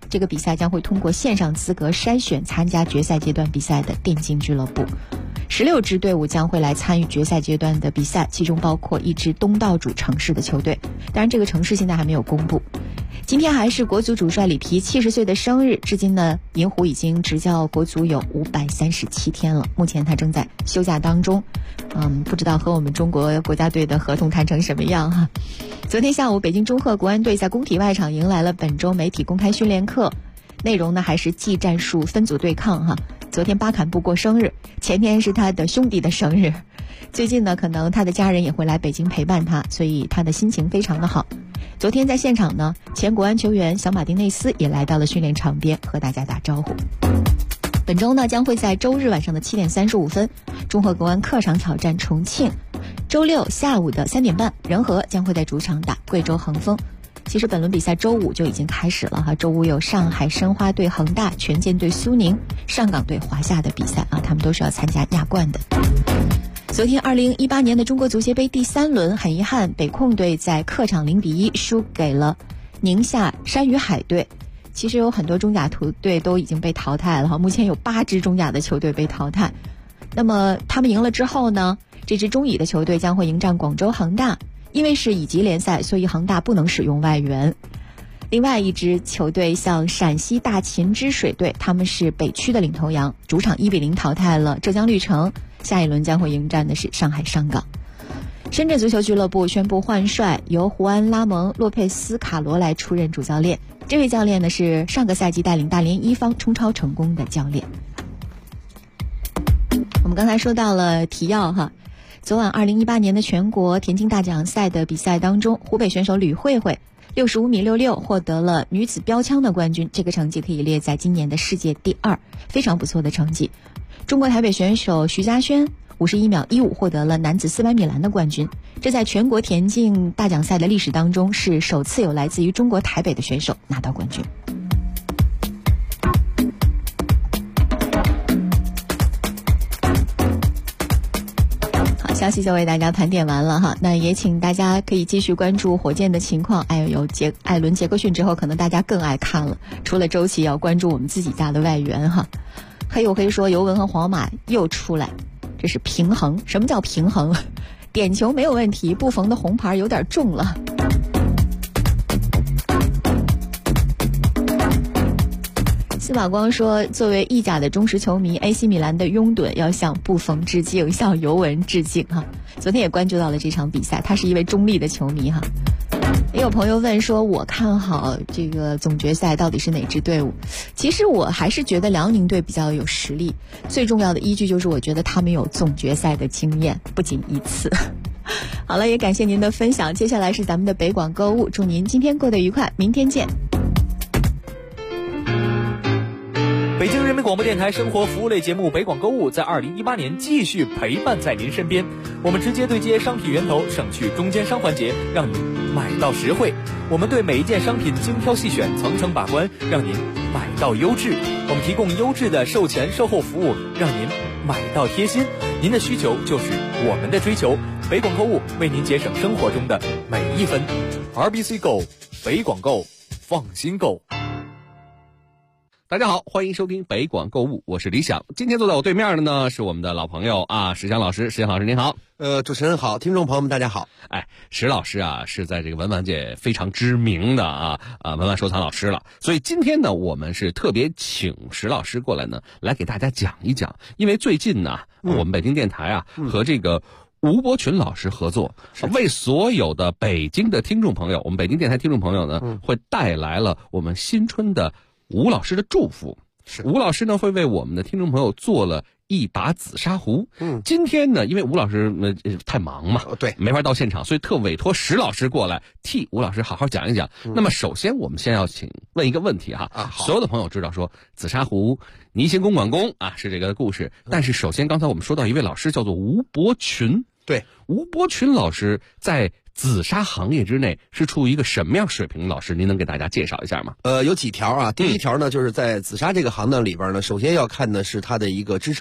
这个比赛将会通过线上资格筛选参加决赛阶段比赛的电竞俱乐部。16支队伍将会来参与决赛阶段的比赛，其中包括一支东道主城市的球队，当然这个城市现在还没有公布。今天还是国足主帅里皮70岁的生日，至今呢，银狐已经执教国足有537天了，目前他正在休假当中。不知道和我们中国国家队的合同谈成什么样哈。昨天下午，北京中赫国安队在工体外场迎来了本周媒体公开训练课，内容呢还是技战术分组对抗哈。昨天巴坎布过生日，前天是他的兄弟的生日，最近呢可能他的家人也会来北京陪伴他，所以他的心情非常的好。昨天在现场呢，前国安球员小马丁内斯也来到了训练场边和大家打招呼。本周呢将会在周日晚上的7点35分，中赫国安客场挑战重庆。周六下午的3点半，仁和将会在主场打贵州恒丰。其实本轮比赛周五就已经开始了哈，周五有上海申花对恒大、权健对苏宁、上港对华夏的比赛啊，他们都是要参加亚冠的。昨天2018年的中国足协杯第3轮，很遗憾北控队在客场0-1输给了宁夏山鱼海队。其实有很多中甲球队都已经被淘汰了哈，目前有8支中甲的球队被淘汰。那么他们赢了之后呢，这支中乙的球队将会迎战广州恒大，因为是乙级联赛，所以恒大不能使用外援。另外一支球队像陕西大秦之水队，他们是北区的领头羊，主场1-0淘汰了浙江绿城，下一轮将会迎战的是上海上港。深圳足球俱乐部宣布换帅，由胡安拉蒙洛佩斯卡罗来出任主教练。这位教练呢是上个赛季带领大连一方冲超成功的教练。我们刚才说到了提要哈，昨晚2018年的全国田径大奖赛的比赛当中，湖北选手吕慧慧65米66获得了女子标枪的冠军，这个成绩可以列在今年的世界第2，非常不错的成绩。中国台北选手徐嘉轩51秒15获得了男子400米栏的冠军，这在全国田径大奖赛的历史当中是首次有来自于中国台北的选手拿到冠军。好，消息就为大家盘点完了哈，那也请大家可以继续关注火箭的情况。有艾伦杰克逊之后，可能大家更爱看了，除了周琦，要关注我们自己家的外援哈。黑有黑说尤文和皇马又出来，这是平衡。什么叫平衡？点球没有问题，布冯的红牌有点重了。司马光说，作为意甲的忠实球迷 AC 米兰的拥趸要向布冯致敬，向尤文致敬哈。昨天也关注到了这场比赛，他是一位中立的球迷哈。也有朋友问说，我看好这个总决赛到底是哪支队伍？其实我还是觉得辽宁队比较有实力，最重要的依据就是我觉得他们有总决赛的经验，不仅一次。好了，也感谢您的分享，接下来是咱们的北广购物，祝您今天过得愉快，明天见。 北京人民广播电台生活服务类节目北广购物在2018年继续陪伴在您身边，我们直接对接商品源头，省去中间商环节，让您买到实惠。我们对每一件商品精挑细选，层层把关，让您买到优质。我们提供优质的售前售后服务，让您买到贴心。您的需求就是我们的追求，北广购物为您节省生活中的每一分。RBC Go， 北广购，放心购。 大家好，欢迎收听北广购物，我是李想。今天坐在我对面的呢是我们的老朋友啊，石翔老师。石翔老师您好。 主持人好，听众朋友们大家好。 石老师啊是在这个文玩界非常知名的文玩收藏老师了，所以今天呢我们是特别请石老师过来呢，来给大家讲一讲。因为最近呢我们北京电台和这个吴伯群老师合作，为所有的北京的听众朋友，我们北京电台听众朋友呢会带来了我们新春的吴老师的祝福。吴老师呢会为我们的听众朋友做了一把紫砂壶。今天呢因为吴老师太忙嘛， 对， 没法到现场，所以特委托石老师过来替吴老师好好讲一讲。那么首先我们先要问一个问题所有的朋友知道说紫砂壶倪行公馆公是这个故事，但是首先刚才我们说到一位老师叫做吴伯群。 对， 吴伯群老师在紫砂行业之内是处于一个什么样水平？老师您能给大家介绍一下吗？ 有几条第一条呢就是在紫砂这个行当里边呢，首先要看的是它的一个支撑。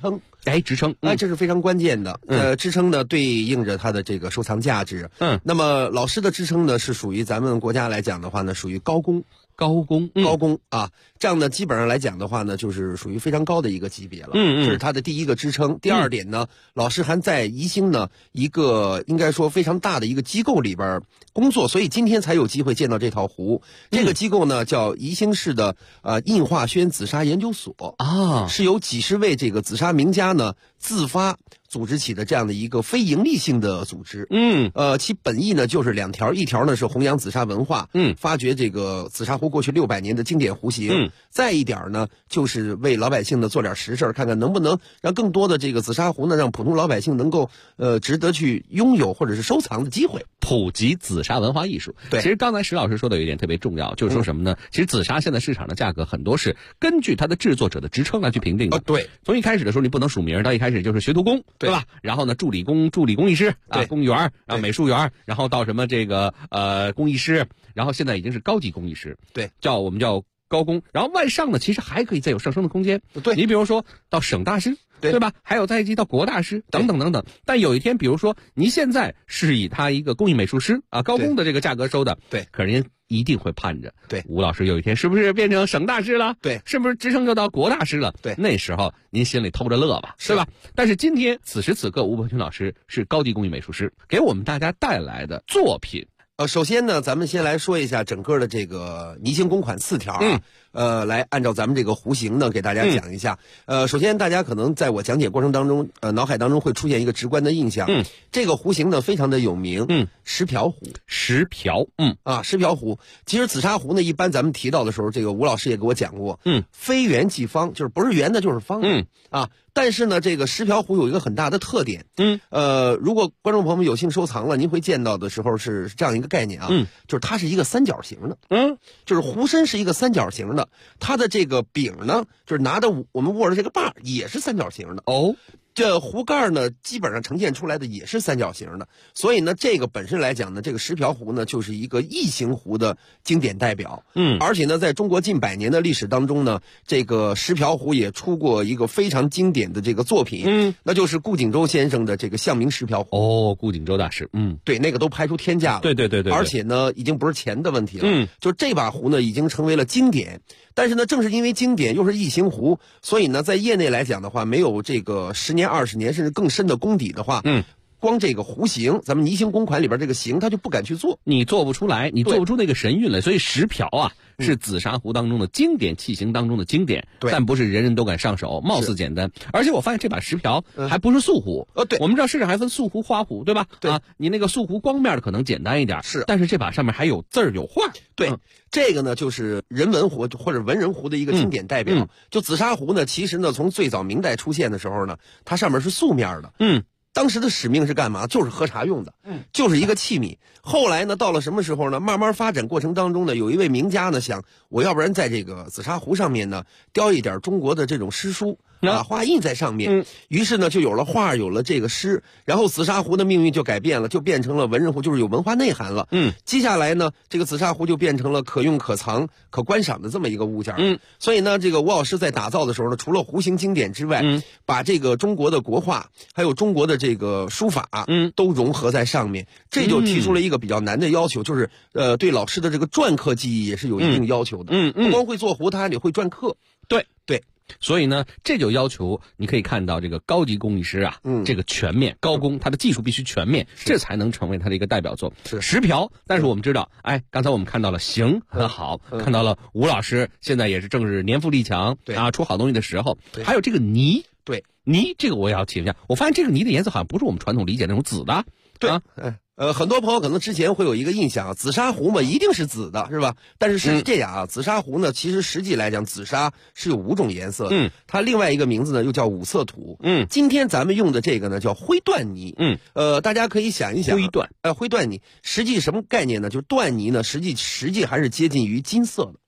支撑， 这是非常关键的。支撑呢对应着它的这个收藏价值。那么老师的支撑呢是属于咱们国家来讲的话呢，属于高工啊，这样呢基本上来讲的话呢，就是属于非常高的一个级别了。这是它的第一个支撑。第二点呢，老师还在宜兴呢一个应该说非常大的一个机构里边工作，所以今天才有机会见到这套壶。这个机构呢叫宜兴市的印化轩紫砂研究所啊，是由几十位这个紫砂名家呢自发组织起的这样的一个非盈利性的组织。其本意呢就是两条，一条呢是弘扬紫砂文化，发掘这个紫砂壶过去600年的经典壶型，再一点呢就是为老百姓呢做点实事，看看能不能让更多的这个紫砂壶呢让普通老百姓能够值得去拥有或者是收藏的机会， 普及紫砂文化艺术。 对， 其实刚才石老师说的有一点特别重要，就是说什么呢？其实紫砂现在市场的价格很多是根据它的制作者的职称来去评定的。 对， 从一开始的时候你不能署名，到一开始就是学徒工，对吧？然后呢，助理工艺师啊，工艺员，然后美术员，然后到什么这个工艺师，然后现在已经是高级工艺师， 对， 我们叫高工。然后外上呢，其实还可以再有上升的空间。 对， 你比如说到省大师，对吧？还有再一级到国大师等等等等。但有一天，比如说您现在是以他一个工艺美术师啊高工的这个价格收的， 对， 可是您一定会盼着， 对， 吴老师有一天是不是变成省大师了？ 对， 是不是职称就到国大师了？ 对， 那时候您心里偷着乐吧，对吧？但是今天此时此刻，吴伯群老师是高级工艺美术师，给我们大家带来的作品。 首先呢，咱们先来说一下整个的这个泥兴公款4条啊，来按照咱们这个壶型呢给大家讲一下。首先大家可能在我讲解过程当中，脑海当中会出现一个直观的印象。这个壶型呢非常的有名，石瓢壶。石瓢壶。其实紫砂壶呢，一般咱们提到的时候，这个吴老师也给我讲过，非圆即方，就是不是圆的就是方的。但是呢，这个石瓢壶有一个很大的特点。如果观众朋友们有幸收藏了，您会见到的时候是这样一个概念啊，就是它是一个三角形的。就是壶身是一个三角形的，它的这个柄呢，就是拿的我们握的这个把也是三角形的。这壶盖呢，基本上呈现出来的也是三角形的，所以呢，这个本身来讲呢，这个石瓢壶呢，就是一个异形壶的经典代表。而且呢，在中国近100年的历史当中呢，这个石瓢壶也出过一个非常经典的这个作品，那就是顾景舟先生的这个象名石瓢壶。 顾景舟大师， 对，那个都拍出天价了。 对， 而且呢，已经不是钱的问题了。就这把壶呢，已经成为了经典。但是呢，正是因为经典又是异形壶，所以呢，在业内来讲的话，没有这个10年、20年甚至更深的功底的话，光这个壶型，咱们泥兴公款里边这个型，他就不敢去做， 你做不出来，你做不出那个神韵来。所以石瓢啊，是紫砂壶当中的经典器型当中的经典，但不是人人都敢上手，貌似简单。而且我发现这把石瓢还不是素壶。 对， 我们知道市场还分素壶、花壶，对吧？ 对你那个素壶光面的可能简单一点，但是这把上面还有字儿有画。 对，这个呢就是人文壶或者文人壶的一个经典代表。就紫砂壶呢，其实呢从最早明代出现的时候呢，它上面是素面的。当时的使命是干嘛？就是喝茶用的，就是一个器皿。后来呢，到了什么时候呢？慢慢发展过程当中呢，有一位名家呢想，我要不然在这个紫砂壶上面呢雕一点中国的这种诗书画印在上面。于是呢，就有了画，有了这个诗，然后紫砂壶的命运就改变了，就变成了文人壶，就是有文化内涵了。接下来呢，这个紫砂壶就变成了可用、可藏、可观赏的这么一个物件。所以呢，这个吴老师在打造的时候呢，除了壶型经典之外，把这个中国的国画还有中国的这个书法，都融合在上面，这就提出了一个比较难的要求，就是对老师的这个篆刻技艺也是有一定要求的。不光会做壶，他还得会篆刻。 对。所以呢，这就要求你可以看到这个高级工艺师啊，这个全面高工，他的技术必须全面，这才能成为他的一个代表作。石瓢，但是我们知道，刚才我们看到了形很好，看到了吴老师现在也是正是年富力强出好东西的时候。还有这个泥，泥这个我也要请教，我发现这个泥的颜色好像不是我们传统理解那种紫的。 很多朋友可能之前会有一个印象，紫砂壶嘛一定是紫的，是吧？但是是这样啊，紫砂壶呢，其实实际来讲，紫砂是有5种颜色的。它另外一个名字呢又叫五色土。今天咱们用的这个呢叫灰缎泥。大家可以想一想，灰缎泥实际什么概念呢？就是缎泥呢，实际还是接近于金色的。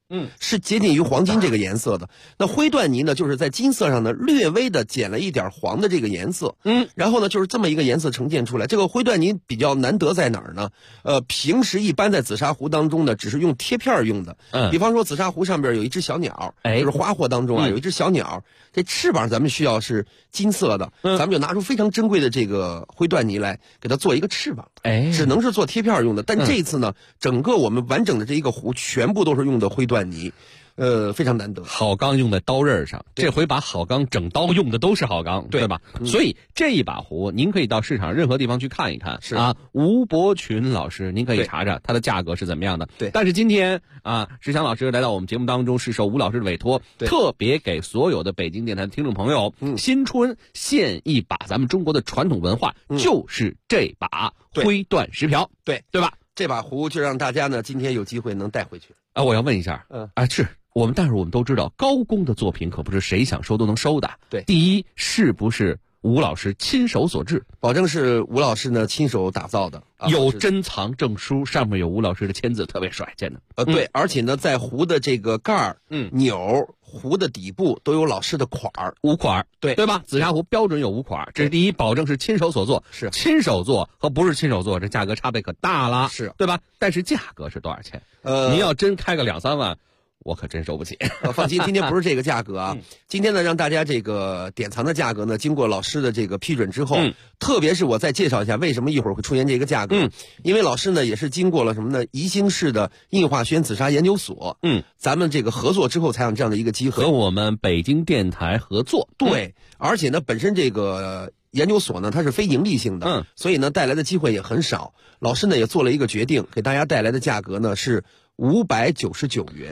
是接近于黄金这个颜色的。那灰缎泥呢，就是在金色上呢略微的减了一点黄的这个颜色，然后呢就是这么一个颜色呈现出来。这个灰缎泥比较难得在哪儿呢？平时一般在紫砂壶当中呢，只是用贴片用的。比方说紫砂壶上边有一只小鸟，就是花货当中啊有一只小鸟，这翅膀咱们需要是金色的，咱们就拿出非常珍贵的这个灰缎泥来给它做一个翅膀，只能是做贴片用的。但这一次呢，整个我们完整的这一个壶全部都是用的灰缎泥。非常难得。 好钢用在刀刃上，这回把好钢整刀用的都是好钢，对吧？所以这一把壶，您可以到市场任何地方去看一看。是啊，吴伯群老师，您可以查查它的价格是怎么样的。对。但是今天啊，石强老师来到我们节目当中，是受吴老师的委托，特别给所有的北京电台的听众朋友，新春献一把咱们中国的传统文化，就是这把灰缎石瓢，对吧？ 这把壶就让大家呢今天有机会能带回去。 我要问一下，是。但是我们都知道，高工的作品可不是谁想收都能收的。对，第一，是不是吴老师亲手所制？ 保证是吴老师呢亲手打造的， 有珍藏证书，上面有吴老师的签字，特别帅，见的。 对，而且呢，在壶的这个盖儿、钮、壶的底部都有老师的款儿 ，5款，对吧？紫砂壶标准有5款，这是第一，保证是亲手所做。是亲手做和不是亲手做，这价格差别可大了，是对吧？但是价格是多少钱？您要真开个2-3万。我可真收不起。 放心，今天不是这个价格啊。今天呢，让大家这个典藏的价格呢，经过老师的这个批准之后，特别是我再介绍一下为什么一会儿会出现这个价格。因为老师呢也是经过了什么呢？宜兴市的印化轩紫砂研究所，咱们这个合作之后才有这样的一个机会， 和我们北京电台合作。 对，而且呢，本身这个研究所呢它是非盈利性的，所以呢带来的机会也很少。老师呢也做了一个决定，给大家带来的价格呢是599元。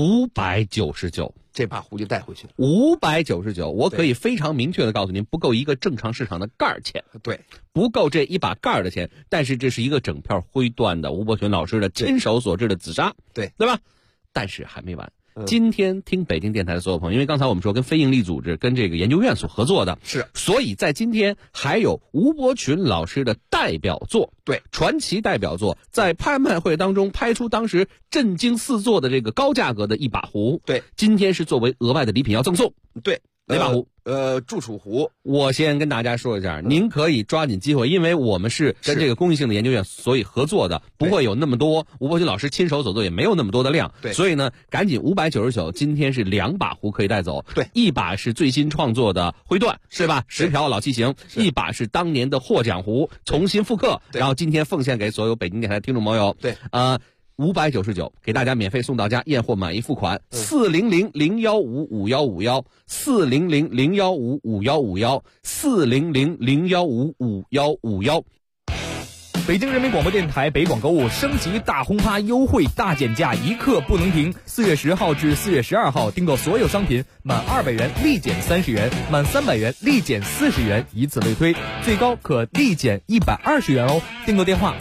599， 这把壶就带回去了。 599，我可以非常明确的告诉您，不够一个正常市场的盖儿钱。 对， 不够这一把盖儿的钱。但是这是一个整片灰缎的吴伯群老师的亲手所制的紫砂，对吧？但是还没完。今天听北京电台的所有朋友，因为刚才我们说跟非营利组织、跟这个研究院所合作的，是，所以在今天还有吴伯群老师的代表作，对，传奇代表作，在拍卖会当中拍出当时震惊四座的这个高价格的一把壶，对，今天是作为额外的礼品要赠送，对，哪把壶？ 祝楚壶。 我先跟大家说一下，您可以抓紧机会，因为我们是跟这个公益性的研究院所以合作的，不会有那么多吴伯群老师亲手所做，也没有那么多的量，对，所以呢，赶紧599，今天是2把壶可以带走，对，一把是最新创作的灰缎，是吧？石瓢老器型，一把是当年的获奖壶，重新复刻，然后今天奉献给所有北京电台的听众朋友，对，599给大家免费送到家，验货满意付款 ，400-015-5151，400-015-5151，400-015-5151。北京人民广播电台北广购物升级大轰趴优惠大减价，一刻不能停。4月10号至4月12号，订购所有商品满200元立减30元，满300元立减40元，以此类推，最高可立减120元哦。订购电话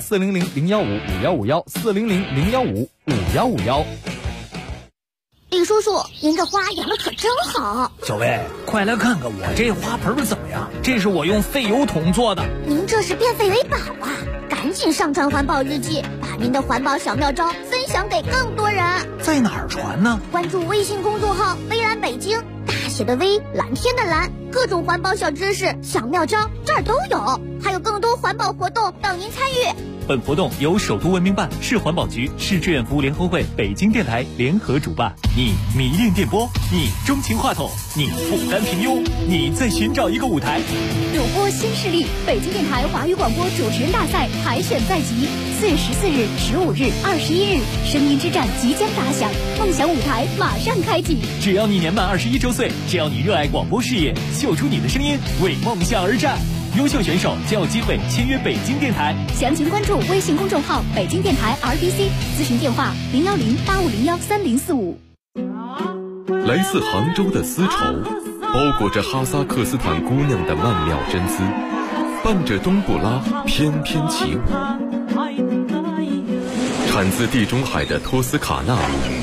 400-015-5151，400-015-5151。 李叔叔，您这花养的可真好。 小薇，快来看看我这花盆怎么样？这是我用废油桶做的。 您这是变废为宝啊！赶紧上传环保日记，把您的环保小妙招分享给更多人。 在哪儿传呢？ 关注微信公众号微蓝北京，大写的微，蓝天的蓝，各种环保小知识、小妙招这儿都有，还有更多环保活动等您参与。 本活动由首都文明办、市环保局、市志愿服务联合会、北京电台联合主办。你迷恋电波，你钟情话筒，你不甘平庸，你在寻找一个舞台。 主播新势力，北京电台华语广播主持人大赛海选在即，4月14日、15日、21日，声音之战即将打响，梦想舞台马上开启。 只要你年满21周岁，只要你热爱广播事业，秀出你的声音，为梦想而战。优秀选手将有机会签约北京电台。 详情关注微信公众号北京电台 RDC， 咨询电话010-8501-3045。 来自杭州的丝绸，包裹着哈萨克斯坦姑娘的曼妙真姿，伴着冬不拉翩翩起舞。产自地中海的托斯卡纳